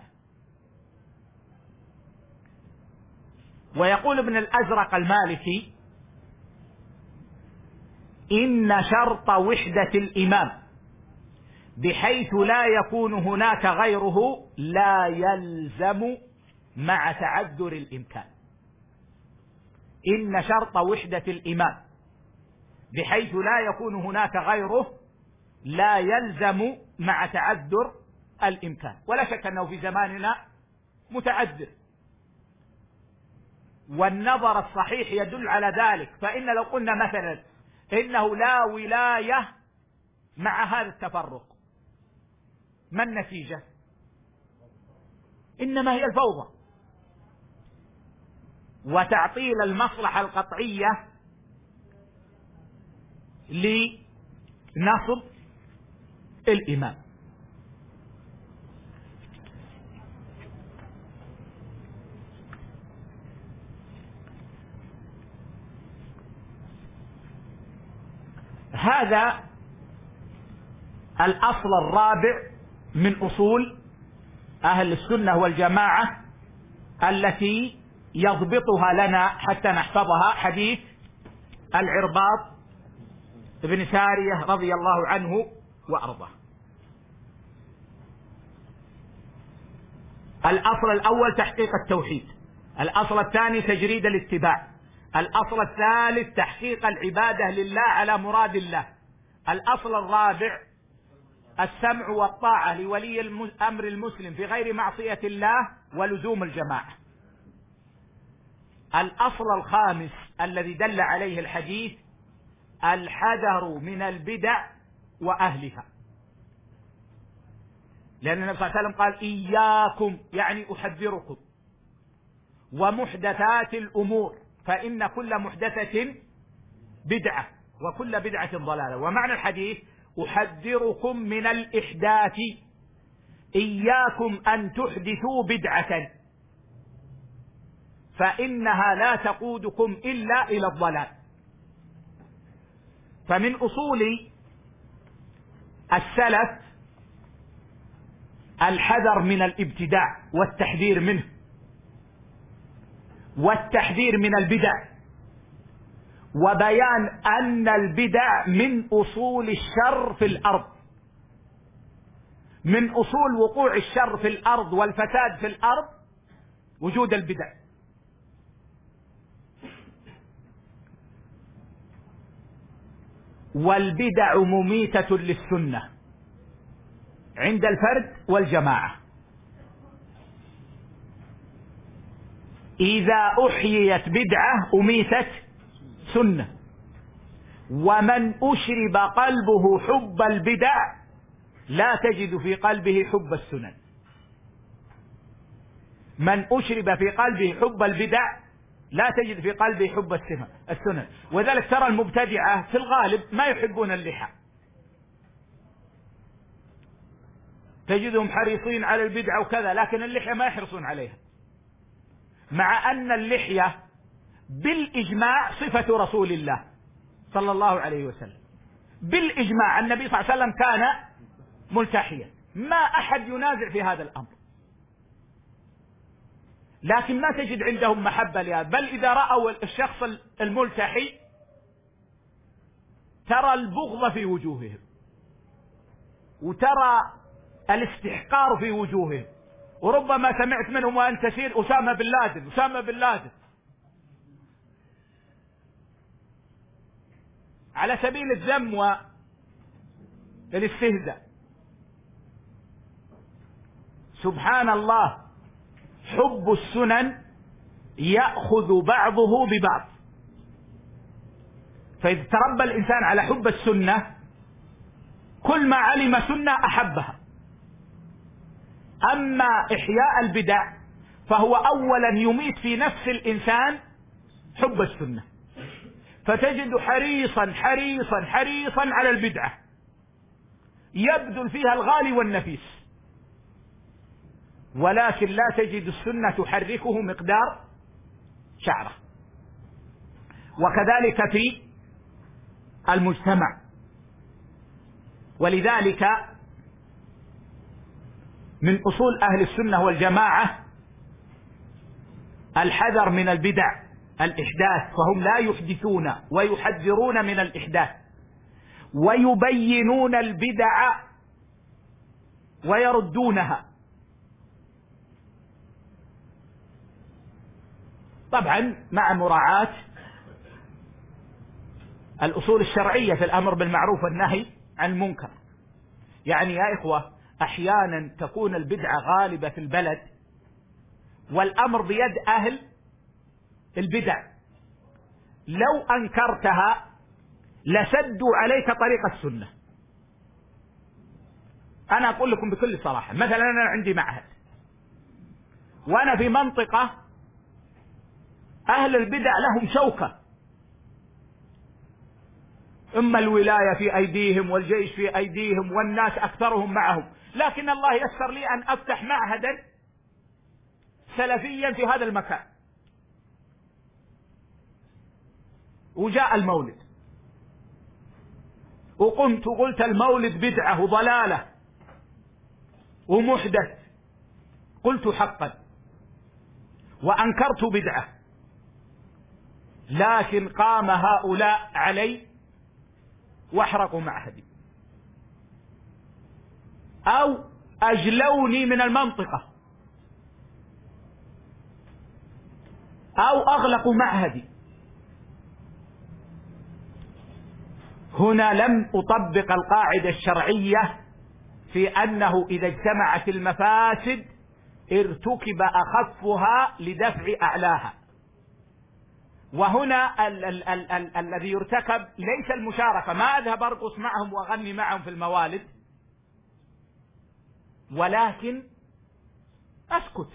ويقول ابن الأزرق المالكي: إن شرط وحدة الإمام بحيث لا يكون هناك غيره لا يلزم مع تعذر الإمكان. إن شرط وحدة الإمام بحيث لا يكون هناك غيره لا يلزم مع تعذر الإمكان، ولا شك أنه في زماننا متعذر، والنظر الصحيح يدل على ذلك. فإن لو قلنا مثلا إنه لا ولاية مع هذا التفرق، ما النتيجة؟ إنما هي الفوضى وتعطيل المصلحة القطعية لنصب الإمام. هذا الأصل الرابع من أصول أهل السنة والجماعة التي يضبطها لنا حتى نحفظها، حديث العرباض بن سارية رضي الله عنه وأرضاه. الأصل الأول تحقيق التوحيد، الأصل الثاني تجريد الاتباع، الأصل الثالث تحقيق العبادة لله على مراد الله، الأصل الرابع السمع والطاعة لولي الأمر المسلم في غير معصية الله ولزوم الجماعة. الأصل الخامس الذي دل عليه الحديث الحذر من البدع وأهلها، لأن النبي صلى الله عليه وسلم قال: إياكم، يعني أحذركم، ومحدثات الأمور فإن كل محدثة بدعة وكل بدعة ضلالة. ومعنى الحديث: أحذركم من الإحداث، إياكم أن تحدثوا بدعة فإنها لا تقودكم إلا إلى الضلال. فمن أصول السلف الحذر من الابتداع والتحذير منه، والتحذير من البدع، وبيان أن البدع من أصول الشر في الأرض، من أصول وقوع الشر في الأرض والفساد في الأرض وجود البدع. والبدع مميتة للسنة عند الفرد والجماعة، إذا أحييت بدعة أميتت سنة. ومن أشرب قلبه حب البدع لا تجد في قلبه حب السنن. من أشرب في قلبه حب البدع لا تجد في قلبه حب السنن. وذلك ترى المبتدعة في الغالب ما يحبون اللحى، تجدهم حريصين على البدعة وكذا، لكن اللحية ما يحرصون عليها، مع أن اللحية بالإجماع صفة رسول الله صلى الله عليه وسلم. بالإجماع النبي صلى الله عليه وسلم كان ملتحيا، ما أحد ينازع في هذا الأمر، لكن ما تجد عندهم محبة لهذا. بل إذا رأوا الشخص الملتحي ترى البغض في وجوههم، وترى الاستحقار في وجوههم، وربما سمعت منهم وأن تسير أسامة بن لادن أسامة بن لادن على سبيل الذم والاستهزاء. سبحان الله، حب السنن يأخذ بعضه ببعض. فإذا تربى الإنسان على حب السنة كل ما علم سنة أحبها. أما إحياء البدع فهو أولا يميت في نفس الإنسان حب السنة، فتجد حريصا حريصا حريصا على البدعة، يبذل فيها الغالي والنفيس، ولكن لا تجد السنة تحركه مقدار شعره. وكذلك في المجتمع. ولذلك من أصول أهل السنة والجماعة الحذر من البدع الإحداث، فهم لا يحدثون ويحذرون من الإحداث، ويبينون البدع ويردونها. طبعا مع مراعاة الأصول الشرعية في الأمر بالمعروف والنهي عن المنكر. يعني يا إخوة، أحيانا تكون البدعة غالبة في البلد والأمر بيد أهل البدع، لو أنكرتها لسدوا عليك طريق السنة. أنا أقول لكم بكل صراحة، مثلا أنا عندي معهد وأنا في منطقة أهل البدع لهم شوكة، إما الولاية في أيديهم والجيش في أيديهم والناس أكثرهم معهم، لكن الله يسر لي أن أفتح معهدا سلفيا في هذا المكان. وجاء المولد وقمت وقلت المولد بدعة وضلالة ومحدث، قلت حقا وأنكرت بدعة، لكن قام هؤلاء علي واحرقوا معهدي أو أجلوني من المنطقة أو أغلقوا معهدي. هنا لم أطبق القاعدة الشرعية في أنه إذا اجتمعت المفاسد ارتكب أخفها لدفع أعلاها. وهنا ال ال ال ال الذي يرتكب ليس المشاركة، ما أذهب أرقص معهم وأغني معهم في الموالد، ولكن أسكت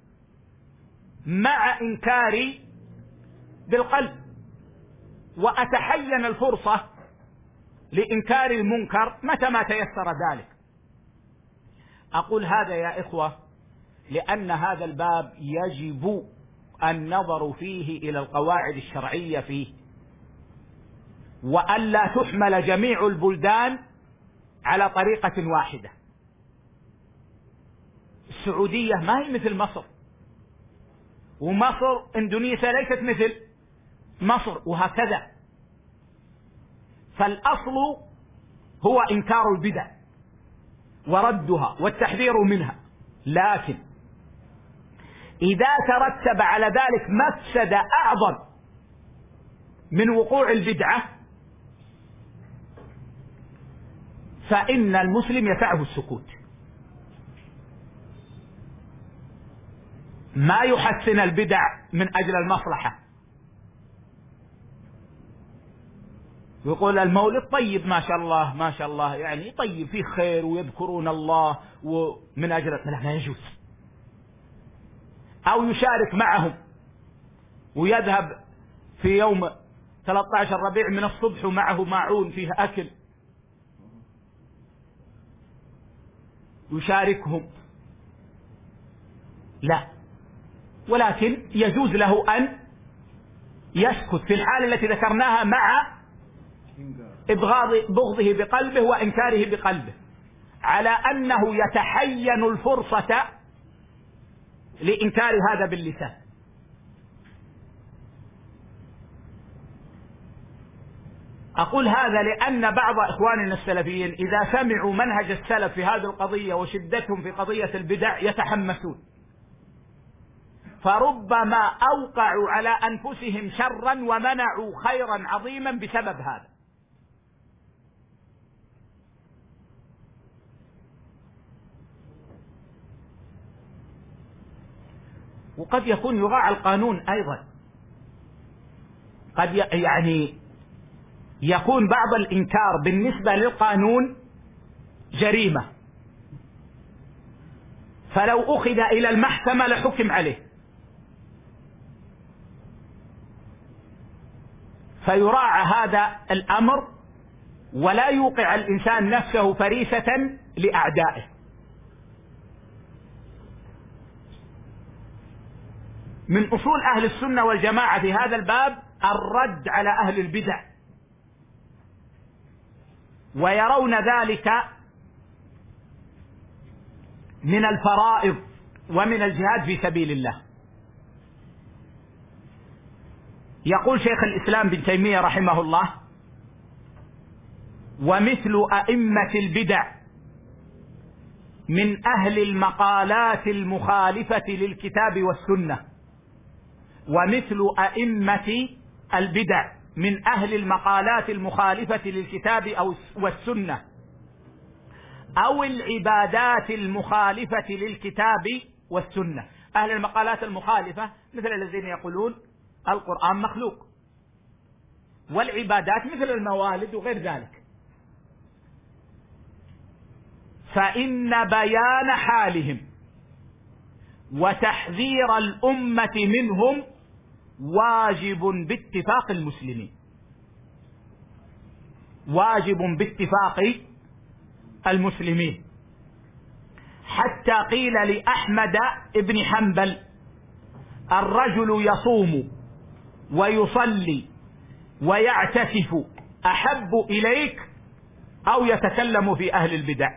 مع إنكاري بالقلب، وأتحين الفرصة لإنكار المنكر متى ما تيسر ذلك. أقول هذا يا إخوة لأن هذا الباب يجب النظر فيه إلى القواعد الشرعية فيه، وألا تحمل جميع البلدان على طريقة واحدة. السعودية ما هي مثل مصر، ومصر إندونيسيا ليست مثل مصر، وهكذا. فالأصل هو إنكار البدع وردها والتحذير منها، لكن إذا ترتب على ذلك مفسدة أعظم من وقوع البدعة فإن المسلم يسعه السكوت. ما يحسن البدع من أجل المصلحة. يقول المولد طيب ما شاء الله ما شاء الله، يعني طيب فيه خير ويذكرون الله ومن أجل، لا ما يجوز. أو يشارك معهم ويذهب في يوم ثلاثة عشر ربيع من الصبح ومعه ماعون فيه أكل يشاركهم، لا، ولكن يجوز له أن يسكت في الحالة التي ذكرناها مع إبغاض بغضه بقلبه وإنكاره بقلبه، على أنه يتحين الفرصة لإنكار هذا باللسان. أقول هذا لأن بعض إخواننا السلفيين إذا سمعوا منهج السلف في هذه القضية وشدتهم في قضية البدع يتحمسون، فربما أوقعوا على أنفسهم شرا ومنعوا خيرا عظيما بسبب هذا. وقد يكون يراعى القانون أيضا، قد يعني يكون بعض الإنكار بالنسبة للقانون جريمة، فلو أخذ إلى المحكمة لحكم عليه، فيراعى هذا الأمر ولا يوقع الإنسان نفسه فريسة لأعدائه. من أصول أهل السنة والجماعة في هذا الباب الرد على أهل البدع، ويرون ذلك من الفرائض ومن الجهاد في سبيل الله. يقول شيخ الإسلام بن تيمية رحمه الله: ومثل أئمة البدع من أهل المقالات المخالفة للكتاب والسنة، ومثل أئمة البدع من أهل المقالات المخالفة للكتاب أو والسنة أو العبادات المخالفة للكتاب والسنة. أهل المقالات المخالفة مثل الذين يقولون القرآن مخلوق، والعبادات مثل الموالد وغير ذلك. فإن بيان حالهم وتحذير الأمة منهم واجب باتفاق المسلمين، واجب باتفاق المسلمين، حتى قيل لأحمد بن حنبل: الرجل يصوم ويصلي ويعتكف أحب إليك أو يتكلم في أهل البدع؟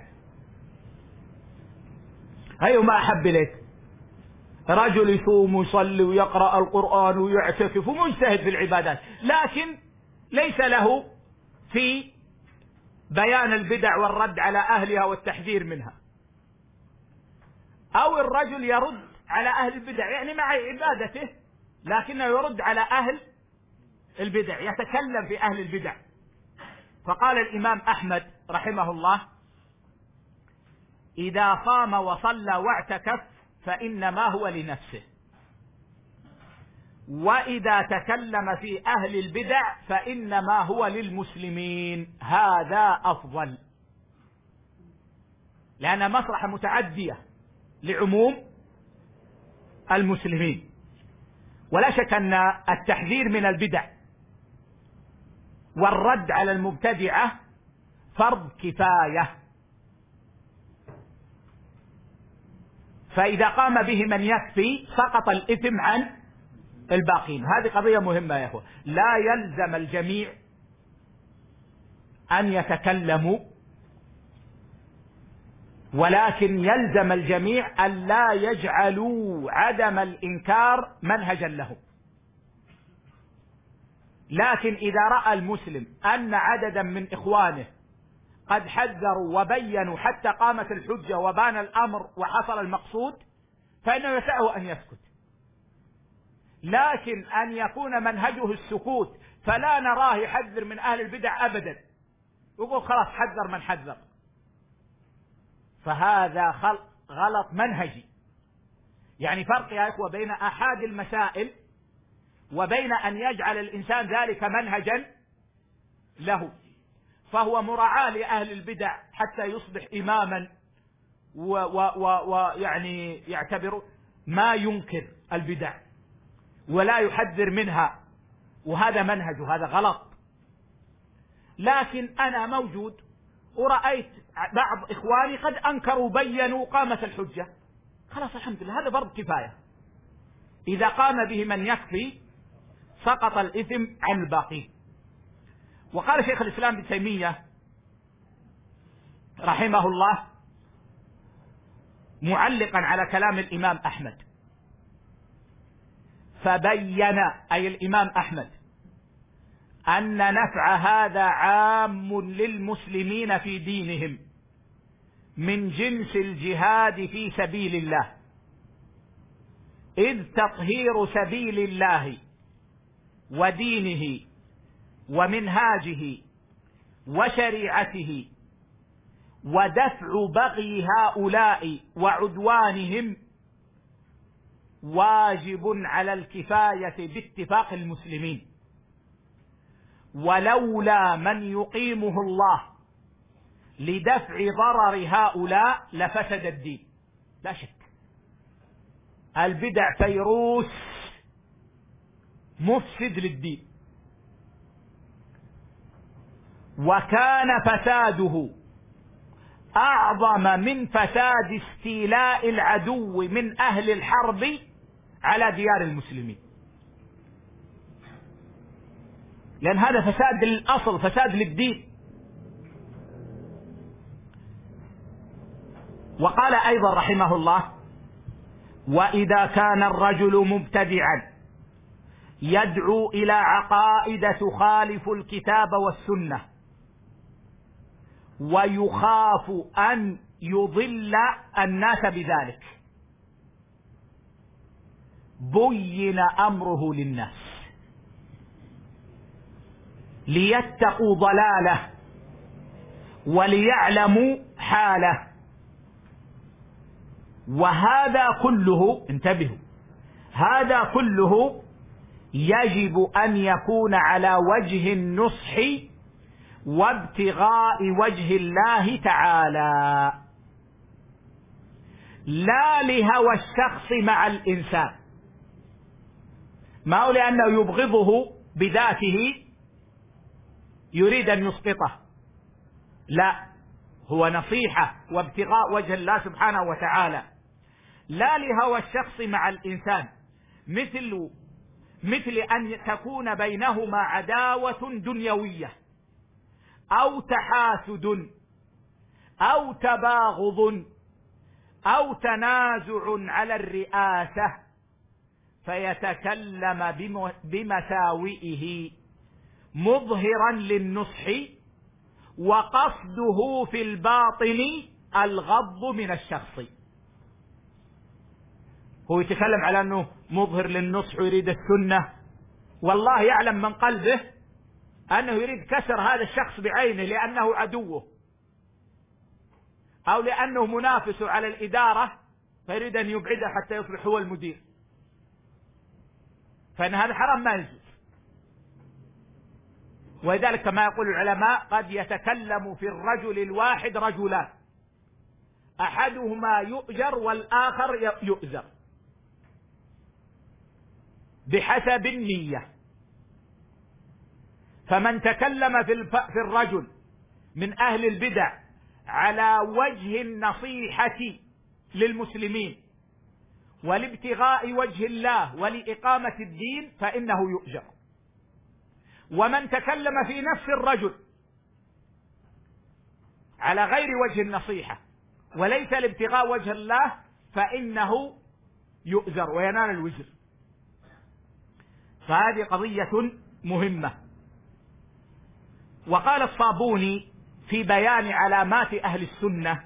أيما أحب إليك؟ رجل يصوم ويصلي ويقرأ القرآن ويعتكف ومجتهد في العبادات، لكن ليس له في بيان البدع والرد على أهلها والتحذير منها. أو الرجل يرد على أهل البدع، يعني مع عبادته لكنه يرد على أهل البدع، يتكلم في أهل البدع. فقال الإمام أحمد رحمه الله: إذا صام وصلى واعتكف فإنما هو لنفسه، وإذا تكلم في أهل البدع فإنما هو للمسلمين، هذا أفضل، لأن مصلحة متعدية لعموم المسلمين. ولا شك أن التحذير من البدع والرد على المبتدعة فرض كفاية، فإذا قام به من يكفي سقط الإثم عن الباقين. هذه قضية مهمة يا أخوة، لا يلزم الجميع أن يتكلموا، ولكن يلزم الجميع أن لا يجعلوا عدم الإنكار منهجا لهم. لكن إذا رأى المسلم أن عددا من إخوانه قد حذروا وبينوا حتى قامت الحجة وبان الأمر وحصل المقصود، فإنه يسعه أن يسكت. لكن أن يكون منهجه السكوت فلا نراه يحذر من أهل البدع أبدا، يقول خلاص حذر من حذر، فهذا غلط منهجي. يعني فرق يا إخوة بين أحد المسائل وبين أن يجعل الإنسان ذلك منهجا له. فهو مراعاة لأهل البدع حتى يصبح إماما ويعني يعتبر ما ينكر البدع ولا يحذر منها، وهذا منهج وهذا غلط. لكن أنا موجود ورأيت بعض إخواني قد أنكروا بينوا قامت الحجة، خلاص الحمد لله، هذا فرض كفاية. إذا قام به من يكفي سقط الإثم عن الباقين. وقال شيخ الإسلام ابن تيمية رحمه الله معلقا على كلام الإمام أحمد: فبين أي الإمام أحمد أن نفع هذا عام للمسلمين في دينهم من جنس الجهاد في سبيل الله، إذ تطهير سبيل الله ودينه ومنهاجه وشريعته ودفع بغي هؤلاء وعدوانهم واجب على الكفاية باتفاق المسلمين، ولولا من يقيمه الله لدفع ضرر هؤلاء لفسد الدين. لا شك البدع فيروس مفسد للدين، وكان فساده أعظم من فساد استيلاء العدو من أهل الحرب على ديار المسلمين، لأن هذا فساد للأصل، فساد للدين. وقال أيضا رحمه الله: وإذا كان الرجل مبتدعا يدعو إلى عقائد تخالف الكتاب والسنة ويخاف أن يضل الناس بذلك، بين أمره للناس ليتقوا ضلاله وليعلموا حاله. وهذا كله، انتبهوا، هذا كله يجب أن يكون على وجه النصح وابتغاء وجه الله تعالى، لا لهوى الشخص مع الإنسان، ما هو لأنه يبغضه بذاته يريد أن يسقطه، لا، هو نصيحة وابتغاء وجه الله سبحانه وتعالى، لا لهوى الشخص مع الإنسان، مثل مثل أن تكون بينهما عداوة دنيوية أو تحاسد أو تباغض أو تنازع على الرئاسة فيتكلم بمساوئه مظهرا للنصح وقصده في الباطن الغض من الشخص. هو يتكلم على أنه مظهر للنصح ويريد السنة، والله يعلم من قلبه أنه يريد كسر هذا الشخص بعينه لأنه عدوه أو لأنه منافس على الإدارة فيريد أن يبعده حتى يصبح هو المدير، فإن هذا حرام ما يجوز. ولذلك كما يقول العلماء: قد يتكلم في الرجل الواحد رجلان، أحدهما يؤجر والآخر يؤزر بحسب النية. فمن تكلم في الرجل من أهل البدع على وجه النصيحة للمسلمين ولابتغاء وجه الله ولإقامة الدين فإنه يؤجر، ومن تكلم في نفس الرجل على غير وجه النصيحة وليس لابتغاء وجه الله فإنه يؤجر وينال الوزر. فهذه قضية مهمة. وقال الصابوني في بيان علامات أهل السنة: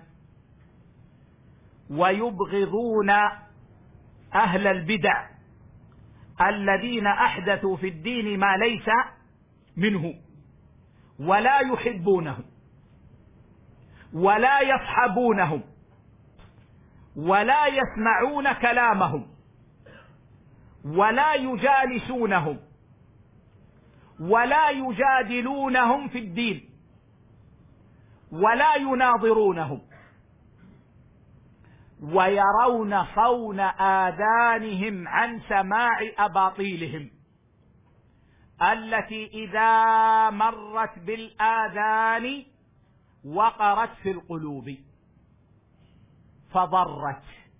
ويبغضون أهل البدع الذين أحدثوا في الدين ما ليس منه، ولا يحبونهم ولا يصحبونهم ولا يسمعون كلامهم ولا يجالسونهم ولا يجادلونهم في الدين ولا يناظرونهم، ويرون صون آذانهم عن سماع أباطيلهم التي إذا مرت بالآذان وقرت في القلوب فضرت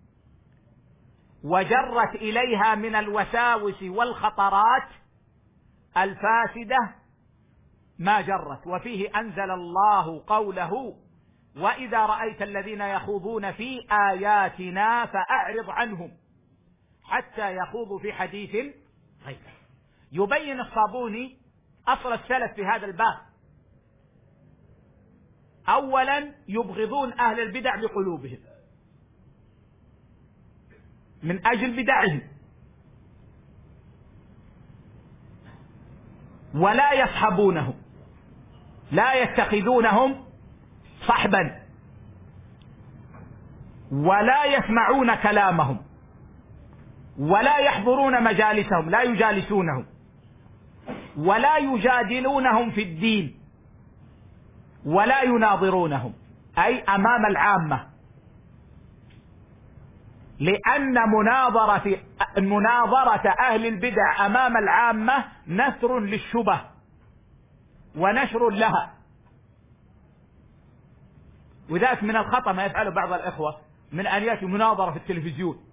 وجرت إليها من الوساوس والخطرات الفاسدة ما جرت. وفيه أنزل الله قوله: وإذا رأيت الذين يخوضون في آياتنا فأعرض عنهم حتى يخوضوا في حديث غيره. يبين الصابوني أصل السلف في هذا الباب. أولا يبغضون أهل البدع بقلوبهم من أجل بدعهم، ولا يصحبونهم، لا يتخذونهم صحبا، ولا يسمعون كلامهم، ولا يحضرون مجالسهم، لا يجالسونهم، ولا يجادلونهم في الدين، ولا يناظرونهم، أي أمام العامة، لأن مناظرة مناظرة أهل البدع أمام العامة نثر للشبه ونشر لها. وذلك من الخطأ ما يفعله بعض الإخوة من أن يأتي مناظرة في التلفزيون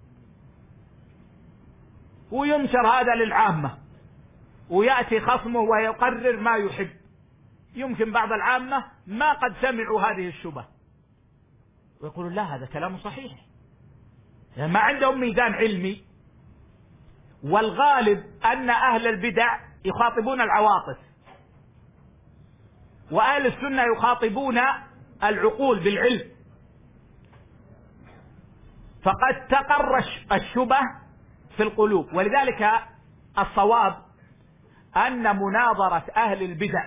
وينشر هذا للعامة، ويأتي خصمه ويقرر ما يحب. يمكن بعض العامة ما قد سمعوا هذه الشبه ويقولون لا، هذا كلام صحيح، يعني ما عندهم ميزان علمي. والغالب أن أهل البدع يخاطبون العواطف، وأهل السنة يخاطبون العقول بالعلم، فقد تقر الشبه في القلوب. ولذلك الصواب أن مناظرة أهل البدع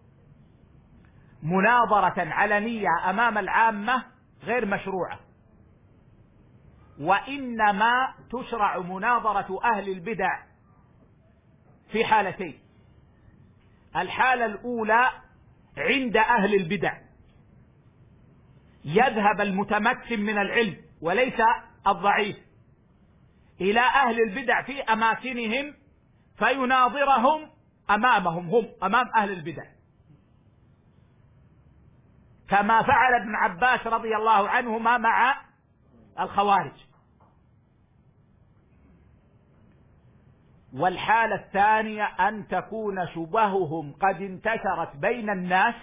مناظرة علنية أمام العامة غير مشروعة، وإنما تشرع مناظرة أهل البدع في حالتين: الحالة الأولى عند أهل البدع يذهب المتمكن من العلم وليس الضعيف إلى أهل البدع في أماكنهم فيناظرهم أمامهم، هم أمام أهل البدع، كما فعل ابن عباس رضي الله عنهما مع الخوارج. والحالة الثانية أن تكون شبههم قد انتشرت بين الناس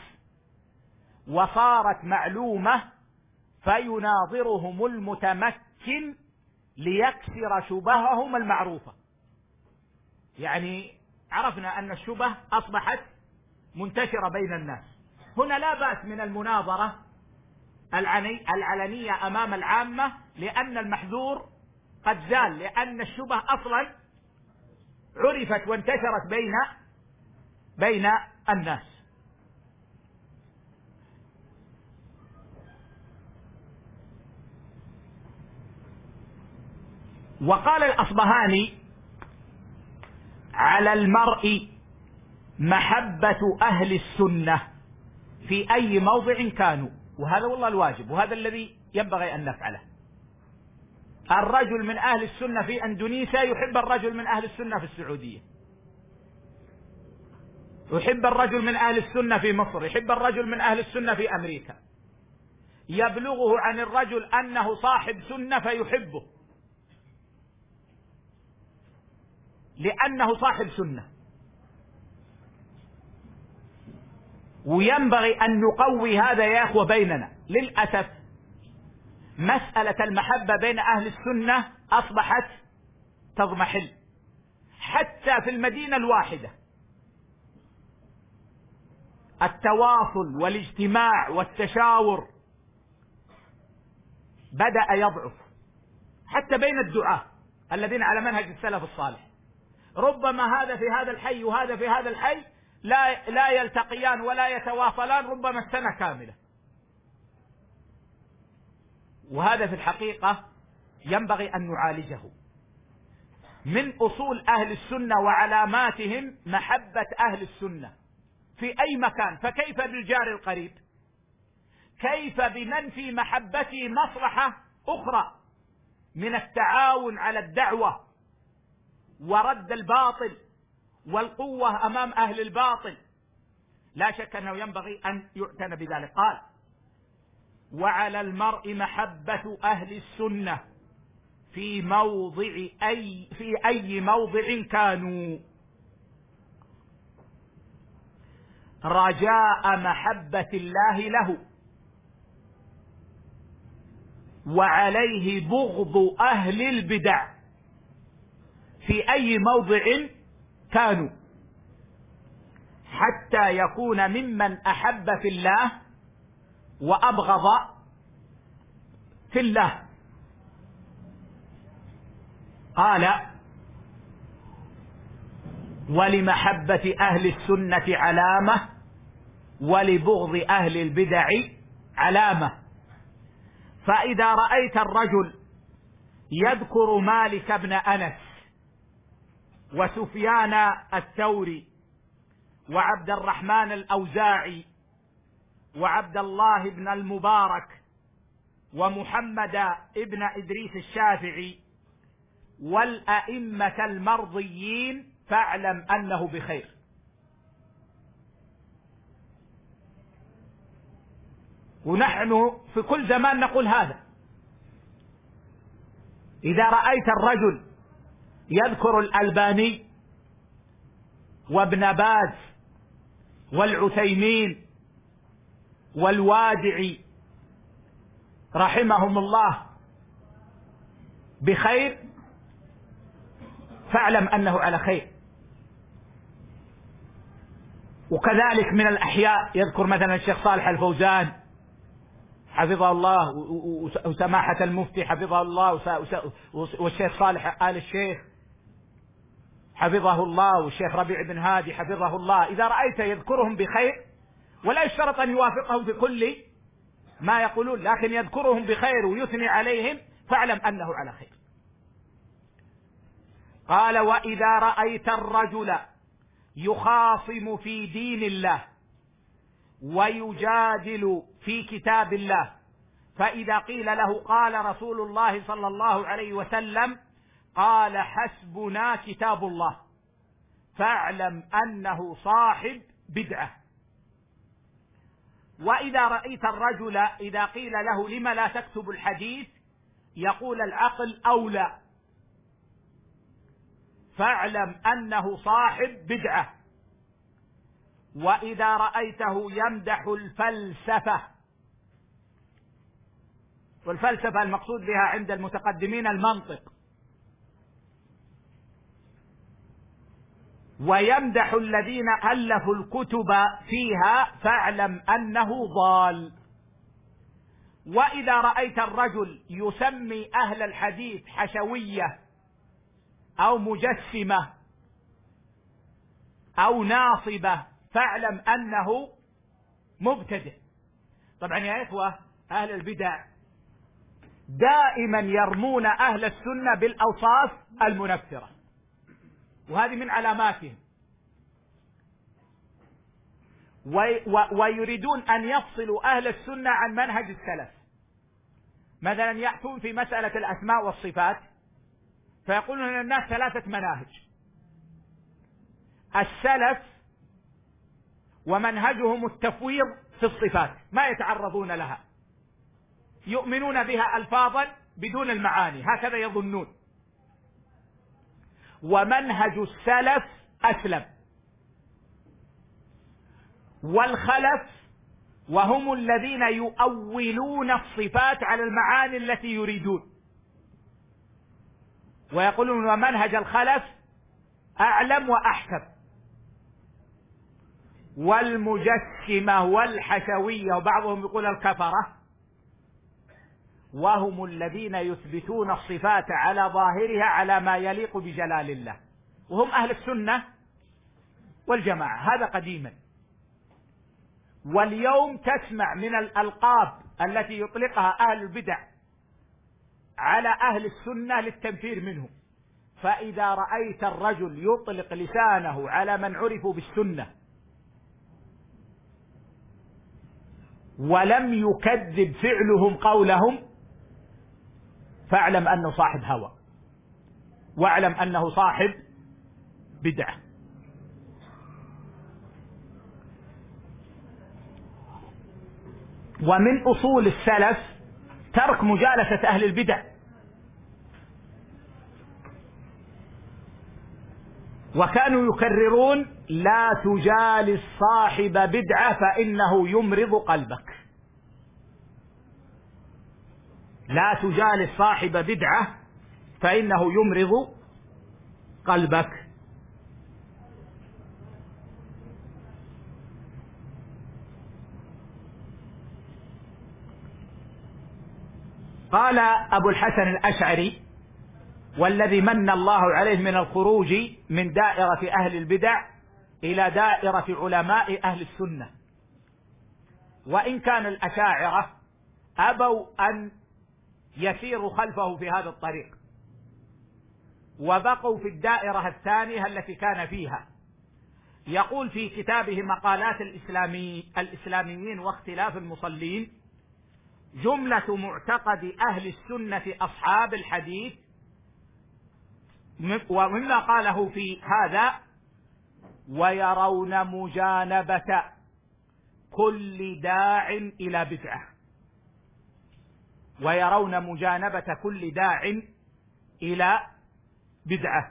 وصارت معلومة فيناظرهم المتمكن ليكسر شبههم المعروفة. يعني عرفنا أن الشبه أصبحت منتشرة بين الناس، هنا لا بأس من المناظرة العلنية أمام العامة، لأن المحذور قد زال، لأن الشبه أصلا عرفت وانتشرت بين بين الناس. وقال الأصبهاني: على المرء محبة أهل السنة في أي موضع كانوا، وهذا والله الواجب، وهذا الذي ينبغي أن نفعله. الرجل من أهل السنة في أندونيسيا يحب الرجل من أهل السنة في السعودية، يحب الرجل من أهل السنة في مصر، يحب الرجل من أهل السنة في أمريكا، يبلغه عن الرجل أنه صاحب سنة فيحبه لأنه صاحب سنة. وينبغي أن نقوي هذا يا أخوة بيننا. للأسف مسألة المحبة بين أهل السنة أصبحت تضمحل حتى في المدينة الواحدة. التواصل والاجتماع والتشاور بدأ يضعف حتى بين الدعاة الذين على منهج السلف الصالح. ربما هذا في هذا الحي وهذا في هذا الحي لا لا يلتقيان ولا يتواصلان ربما السنة كاملة، وهذا في الحقيقة ينبغي أن نعالجه. من أصول أهل السنة وعلاماتهم محبة أهل السنة في أي مكان، فكيف بالجار القريب؟ كيف بمن في محبته مصلحة أخرى من التعاون على الدعوة ورد الباطل والقوة أمام أهل الباطل؟ لا شك أنه ينبغي أن يعتنى بذلك. قال: وعلى المرء محبة أهل السنة في موضع أي في أي موضع كانوا، رجاء محبة الله له، وعليه بغض أهل البدع في أي موضع كانوا، حتى يكون ممن أحب في الله وأبغض في الله. قال: ولمحبة أهل السنة علامة، ولبغض أهل البدع علامة. فإذا رأيت الرجل يذكر مالك بن أنس وسفيان الثوري وعبد الرحمن الأوزاعي وعبد الله بن المبارك ومحمد ابن إدريس الشافعي والأئمة المرضيين، فاعلم أنه بخير. ونحن في كل زمان نقول هذا. إذا رأيت الرجل يذكر الألباني وابن باز والعثيمين والوادعي رحمهم الله بخير، فاعلم أنه على خير. وكذلك من الأحياء يذكر مثلا الشيخ صالح الفوزان حفظه الله، وسماحة المفتي حفظه الله، والشيخ صالح آل الشيخ حفظه الله، والشيخ ربيع بن هادي حفظه الله. إذا رأيت يذكرهم بخير، ولا يشترط أن يوافقهم في كل ما يقولون، لكن يذكرهم بخير ويثني عليهم، فاعلم أنه على خير. قال: وإذا رأيت الرجل يخاصم في دين الله ويجادل في كتاب الله، فإذا قيل له قال رسول الله صلى الله عليه وسلم، قال حسبنا كتاب الله، فاعلم أنه صاحب بدعة. وإذا رأيت الرجل إذا قيل له لم لا تكتب الحديث يقول العقل أولى، فاعلم أنه صاحب بدعة. وإذا رأيته يمدح الفلسفة، والفلسفة المقصود بها عند المتقدمين المنطق، ويمدح الذين ألفوا الكتب فيها، فاعلم أنه ضال. وإذا رأيت الرجل يسمي أهل الحديث حشوية أو مجسمة أو ناصبة، فاعلم أنه مبتدع. طبعا يا إخوة، أهل البدع دائما يرمون أهل السنة بالأوصاف المنفرة، وهذه من علاماتهم، ويريدون أن يفصلوا أهل السنة عن منهج السلف. مثلا يأتون في مسألة الأسماء والصفات فيقولون أن الناس ثلاثة مناهج: السلف ومنهجهم التفويض في الصفات، ما يتعرضون لها، يؤمنون بها ألفاظا بدون المعاني، هكذا يظنون. ومنهج السلف أسلم. والخلف وهم الذين يؤولون الصفات على المعاني التي يريدون، ويقولون ومنهج الخلف أعلم وأحكم. والمجسمة والحشوية وبعضهم يقول الكفرة، وهم الذين يثبتون الصفات على ظاهرها على ما يليق بجلال الله، وهم أهل السنة والجماعة. هذا قديما. واليوم تسمع من الألقاب التي يطلقها أهل البدع على أهل السنة للتنفير منه. فإذا رأيت الرجل يطلق لسانه على من عرفوا بالسنة ولم يكذب فعلهم قولهم، فاعلم أنه صاحب هوى، واعلم أنه صاحب بدعة. ومن أصول السلف ترك مجالسة أهل البدع، وكانوا يكررون: لا تجالس صاحب بدعة فإنه يمرض قلبك. لا تجالس صاحب بدعة فإنه يمرض قلبك. قال أبو الحسن الأشعري: والذي من الله عليه من الخروج من دائرة أهل البدع إلى دائرة علماء أهل السنة. وإن كان الأشاعرة أبوا أن يسيروا خلفه في هذا الطريق، وبقوا في الدائرة الثانية التي كان فيها. يقول في كتابه مقالات الإسلامي الإسلاميين واختلاف المصلين: جملة معتقد أهل السنة أصحاب الحديث، ومما قاله في هذا: ويرون مجانبة كل داع إلى بدعة. ويرون مجانبة كل داع إلى بدعة.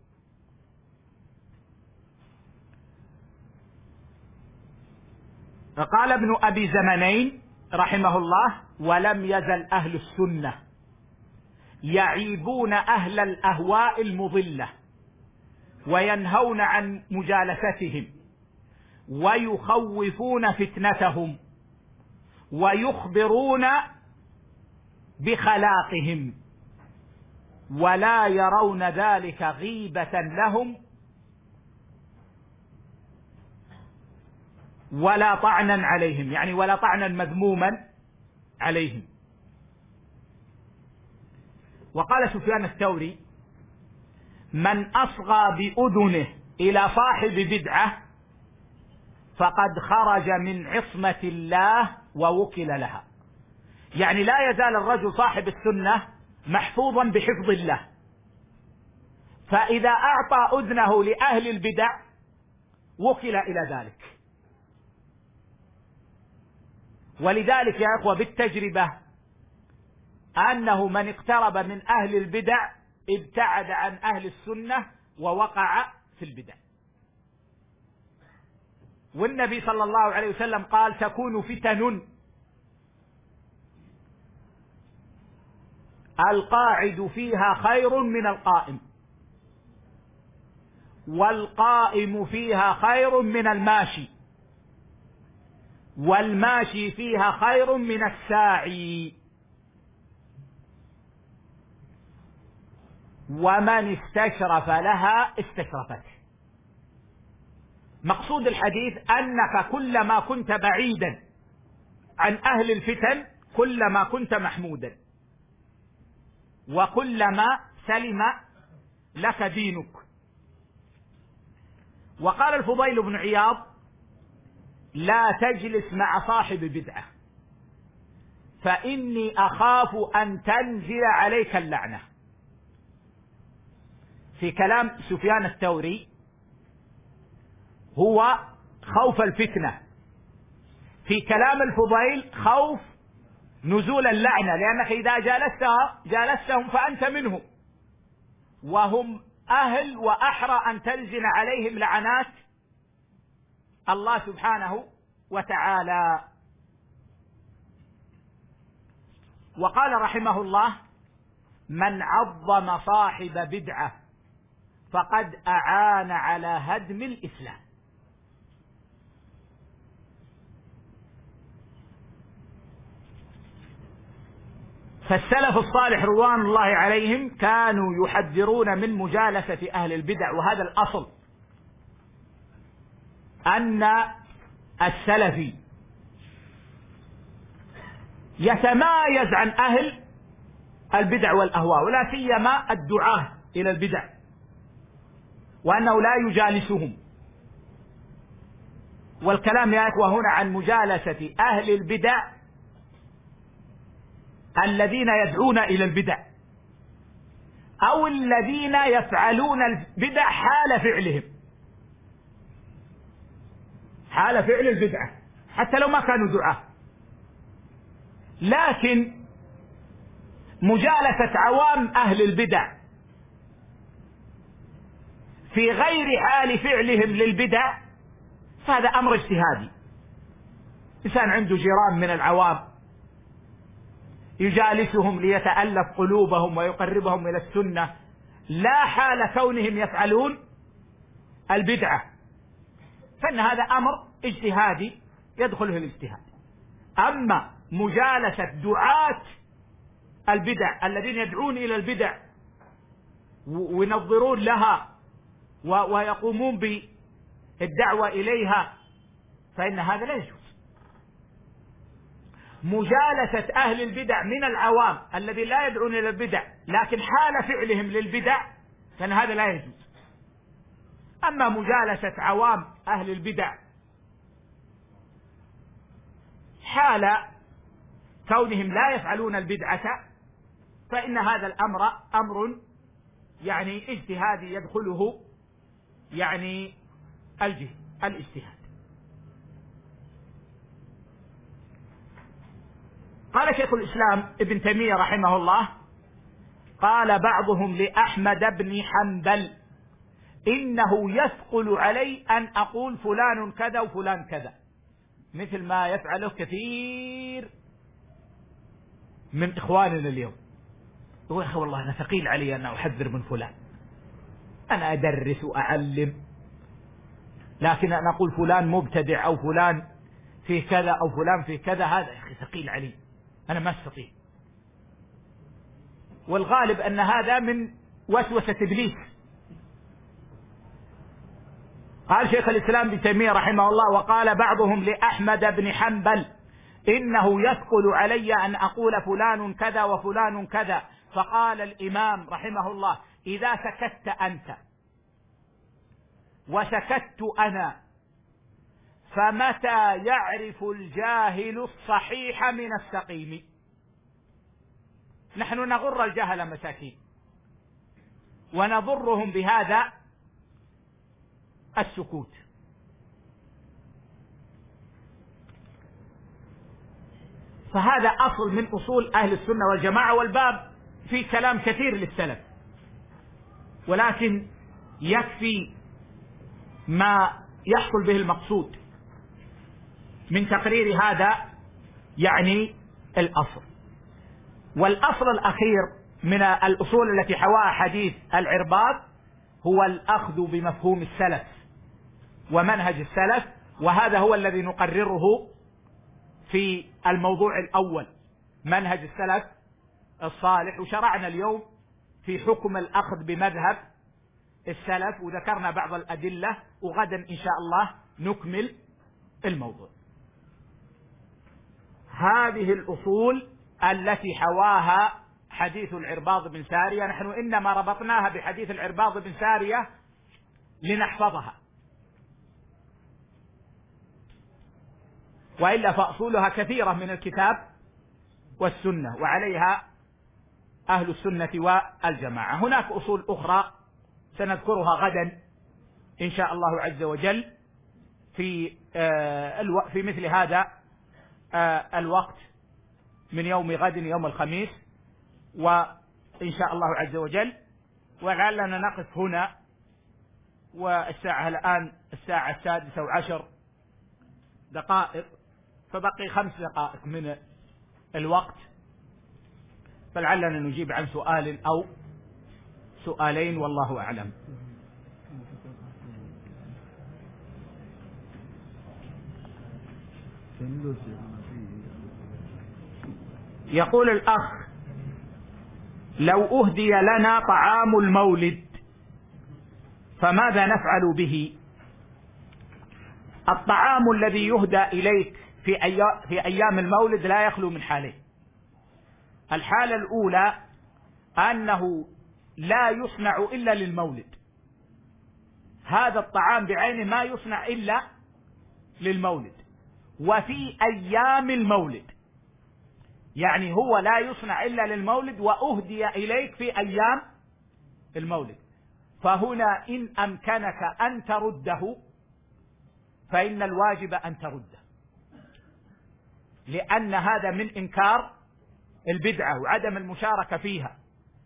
فقال ابن أبي زمنين رحمه الله: ولم يزل أهل السنة يعيبون أهل الأهواء المضلة وينهون عن مجالستهم ويخوفون فتنتهم ويخبرون بخلاقهم، ولا يرون ذلك غيبة لهم ولا طعنا عليهم، يعني ولا طعنا مذموما عليهم. وقال سفيان الثوري: من أصغى بأذنه إلى صاحب بدعة فقد خرج من عصمة الله ووكل لها. يعني لا يزال الرجل صاحب السنة محفوظا بحفظ الله، فإذا أعطى أذنه لأهل البدع وكل إلى ذلك. ولذلك يا أخوة بالتجربة أنه من اقترب من أهل البدع ابتعد عن أهل السنة ووقع في البدع. والنبي صلى الله عليه وسلم قال: تكون فتن القاعد فيها خير من القائم، والقائم فيها خير من الماشي، والماشي فيها خير من الساعي، ومن استشرف لها استشرفته. مقصود الحديث أنك كلما كنت بعيدا عن أهل الفتن كلما كنت محمودا، وكلما سلم لك دينك. وقال الفضيل بن عياض: لا تجلس مع صاحب بدعة فإني أخاف أن تنزل عليك اللعنة. في كلام سفيان الثوري هو خوف الفتنة، في كلام الفضيل خوف نزول اللعنة، لأنك إذا جالستها جالستهم فأنت منهم، وهم أهل وأحرى أن تنزل عليهم لعنات الله سبحانه وتعالى. وقال رحمه الله: من عظم صاحب بدعة فقد أعان على هدم الإسلام. فالسلف الصالح رضوان الله عليهم كانوا يحذرون من مجالسة أهل البدع، وهذا الأصل، أن السلفي يتمايز عن أهل البدع والأهواء، ولا سيما الدعاة إلى البدع، وأنه لا يجالسهم. والكلام يا إخوة هنا عن مجالسة أهل البدع الذين يدعون إلى البدع، أو الذين يفعلون البدع حال فعلهم، حال فعل البدعة حتى لو ما كانوا دعاة. لكن مجالسة عوام أهل البدع في غير حال فعلهم للبدع فهذا أمر اجتهادي. إنسان عنده جيران من العوام يجالسهم ليتألف قلوبهم ويقربهم إلى السنة، لا حال كونهم يفعلون البدعة، فإن هذا أمر اجتهادي يدخله الاجتهاد. أما مجالسة دعاة البدع الذين يدعون إلى البدع وينظرون لها ويقومون بالدعوة إليها فإن هذا لا يجوز. مجالسة أهل البدع من العوام الذين لا يدعون إلى البدع لكن حال فعلهم للبدع فإن هذا لا يجوز. أما مجالسة عوام أهل البدع حال كونهم لا يفعلون البدعة فإن هذا الأمر أمر يعني اجتهادي يدخله يعني الاجتهاد. قال شيخ الإسلام ابن تيمية رحمه الله: قال بعضهم لأحمد بن حنبل: إنه يثقل علي أن أقول فلان كذا وفلان كذا، مثل ما يفعله كثير من إخواننا اليوم. يقول: أخي والله أنا ثقيل علي أن أحذر من فلان، أنا أدرس وأعلم، لكن أن أقول فلان مبتدع أو فلان في كذا أو فلان في كذا هذا يا أخي ثقيل علي، أنا ما أستطيع. والغالب أن هذا من وسوسة إبليس. قال شيخ الإسلام ابن تيمية رحمه الله: وقال بعضهم لأحمد بن حنبل: إنه يثقل علي أن أقول فلان كذا وفلان كذا. فقال الإمام رحمه الله: إذا سكت أنت وسكت أنا فمتى يعرف الجاهل الصحيح من السقيم؟ نحن نغر الجهل مساكين ونضرهم بهذا السكوت. فهذا أصل من أصول أهل السنة والجماعة، والباب في كلام كثير للسلف، ولكن يكفي ما يحصل به المقصود من تقرير هذا يعني الأصل. والأصل الأخير من الأصول التي حواها حديث العرباض هو الأخذ بمفهوم السلف ومنهج السلف، وهذا هو الذي نقرره في الموضوع الأول، منهج السلف الصالح. وشرعنا اليوم في حكم الأخذ بمذهب السلف، وذكرنا بعض الأدلة، وغدا إن شاء الله نكمل الموضوع. هذه الأصول التي حواها حديث العرباض بن سارية، نحن إنما ربطناها بحديث العرباض بن سارية لنحفظها، وإلا فأصولها كثيرة من الكتاب والسنة، وعليها أهل السنة والجماعة. هناك أصول أخرى سنذكرها غدا إن شاء الله عز وجل في في مثل هذا الوقت من يوم غد يوم الخميس، وإن شاء الله عز وجل. ولعلنا نقف هنا، والساعة الآن الساعة السادسة وعشر دقائق، فبقي خمس دقائق من الوقت، فلعلنا نجيب عن سؤال أو سؤالين والله أعلم. يقول الأخ: لو أهدي لنا طعام المولد فماذا نفعل به؟ الطعام الذي يهدى إليك في أيام المولد لا يخلو من حالين. الحالة الأولى أنه لا يصنع إلا للمولد، هذا الطعام بعينه ما يصنع إلا للمولد وفي أيام المولد، يعني هو لا يصنع إلا للمولد وأهدي إليك في أيام المولد. فهنا إن أمكنك أن ترده فإن الواجب أن ترده، لأن هذا من إنكار البدعة وعدم المشاركة فيها.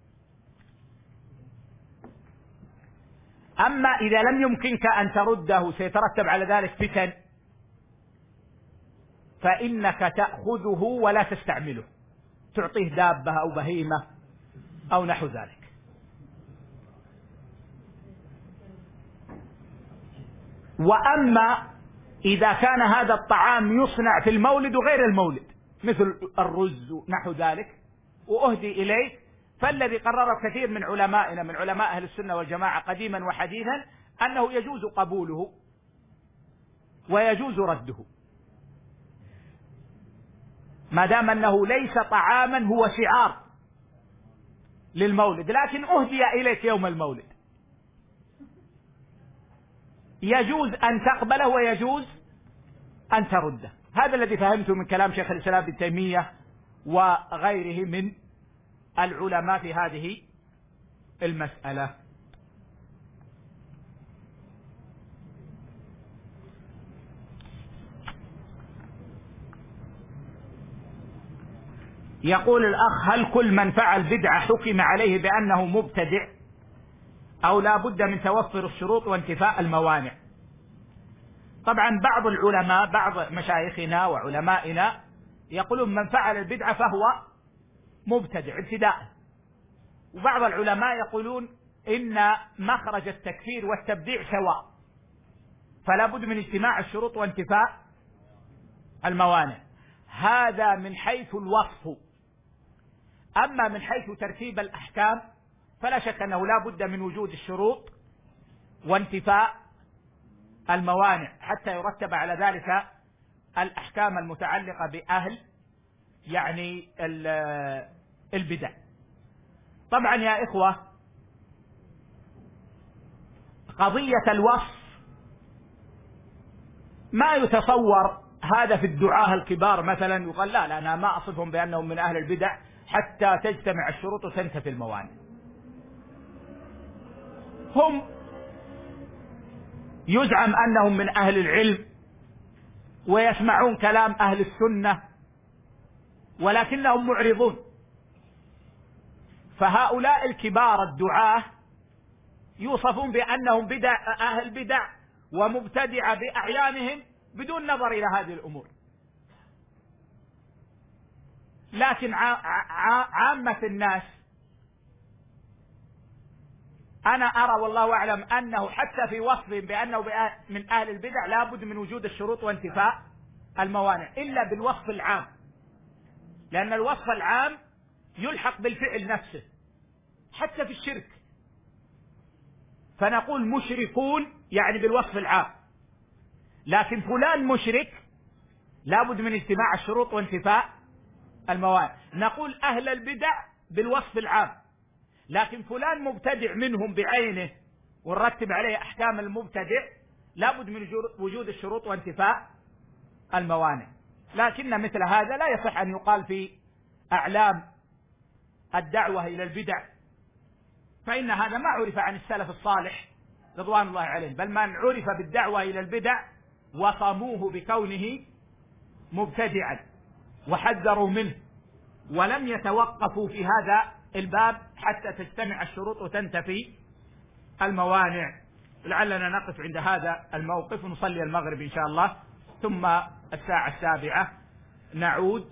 أما إذا لم يمكنك أن ترده سيترتب على ذلك فتن، فإنك تأخذه ولا تستعمله، تعطيه دابة أو بهيمة أو نحو ذلك. وأما إذا كان هذا الطعام يصنع في المولد وغير المولد مثل الرز نحو ذلك وأهدي إليك، فالذي قرره كثير من علمائنا من علماء أهل السنة والجماعة قديما وحديثا أنه يجوز قبوله ويجوز رده ما دام أنه ليس طعاما هو شعار للمولد، لكن أهدي إليك يوم المولد، يجوز أن تقبله ويجوز أن ترده. هذا الذي فهمته من كلام شيخ الإسلام ابن تيمية وغيره من العلماء في هذه المسألة. يقول الأخ: هل كل من فعل بدعة حكم عليه بأنه مبتدع أو لا بد من توفر الشروط وانتفاء الموانع؟ طبعا بعض العلماء بعض مشايخنا وعلمائنا يقولون من فعل البدعة فهو مبتدع ابتداء، وبعض العلماء يقولون إن مخرج التكفير والتبديع سواء، فلا بد من اجتماع الشروط وانتفاء الموانع. هذا من حيث الوصف. أما من حيث ترتيب الأحكام فلا شك أنه لا بد من وجود الشروط وانتفاء الموانع حتى يرتب على ذلك الأحكام المتعلقة بأهل يعني البدع. طبعا يا إخوة قضية الوصف ما يتصور هذا في الدعاة الكبار مثلا يقال لا لا أنا ما أصفهم بأنهم من أهل البدع حتى تجتمع الشروط وتنتفي الموانع. هم يزعم أنهم من أهل العلم ويسمعون كلام أهل السنة ولكنهم معرضون، فهؤلاء الكبار الدعاة يوصفون بأنهم بدع أهل بدع ومبتدعة بأعيانهم بدون نظر إلى هذه الأمور. لكن عامة الناس أنا أرى والله أعلم أنه حتى في وصفهم بأنه من أهل البدع لا بد من وجود الشروط وانتفاء الموانع إلا بالوصف العام، لأن الوصف العام يلحق بالفعل نفسه حتى في الشرك، فنقول مشركون يعني بالوصف العام، لكن فلان مشرك لا بد من اجتماع الشروط وانتفاء الموانع. نقول أهل البدع بالوصف العام، لكن فلان مبتدع منهم بعينه ونرتب عليه أحكام المبتدع لا بد من وجود الشروط وانتفاء الموانع. لكن مثل هذا لا يصح أن يقال في أعلام الدعوة إلى البدع، فإن هذا ما عرف عن السلف الصالح رضوان الله عليهم، بل من عرف بالدعوة إلى البدع وصموه بكونه مبتدعا وحذروا منه ولم يتوقفوا في هذا الباب حتى تجتمع الشروط وتنتفي الموانع. لعلنا نقف عند هذا الموقف ونصلي المغرب إن شاء الله، ثم الساعة السابعة نعود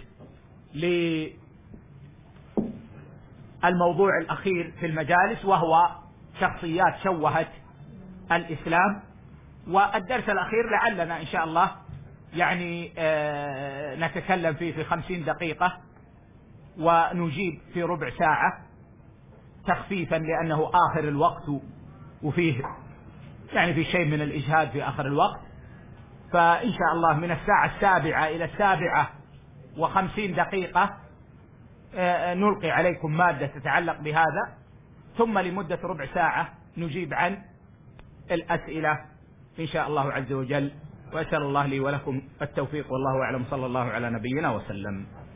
للموضوع الأخير في المجالس وهو شخصيات شوهت الإسلام. والدرس الأخير لعلنا إن شاء الله يعني آه نتكلم فيه في خمسين دقيقة ونجيب في ربع ساعة تخفيفا لأنه آخر الوقت وفيه يعني في شيء من الإجهاد في آخر الوقت. فإن شاء الله من الساعة السابعة إلى السابعة وخمسين دقيقة نلقي عليكم مادة تتعلق بهذا، ثم لمدة ربع ساعة نجيب عن الأسئلة إن شاء الله عز وجل. وأسأل الله لي ولكم التوفيق، والله أعلم. صلى الله على نبينا وسلم.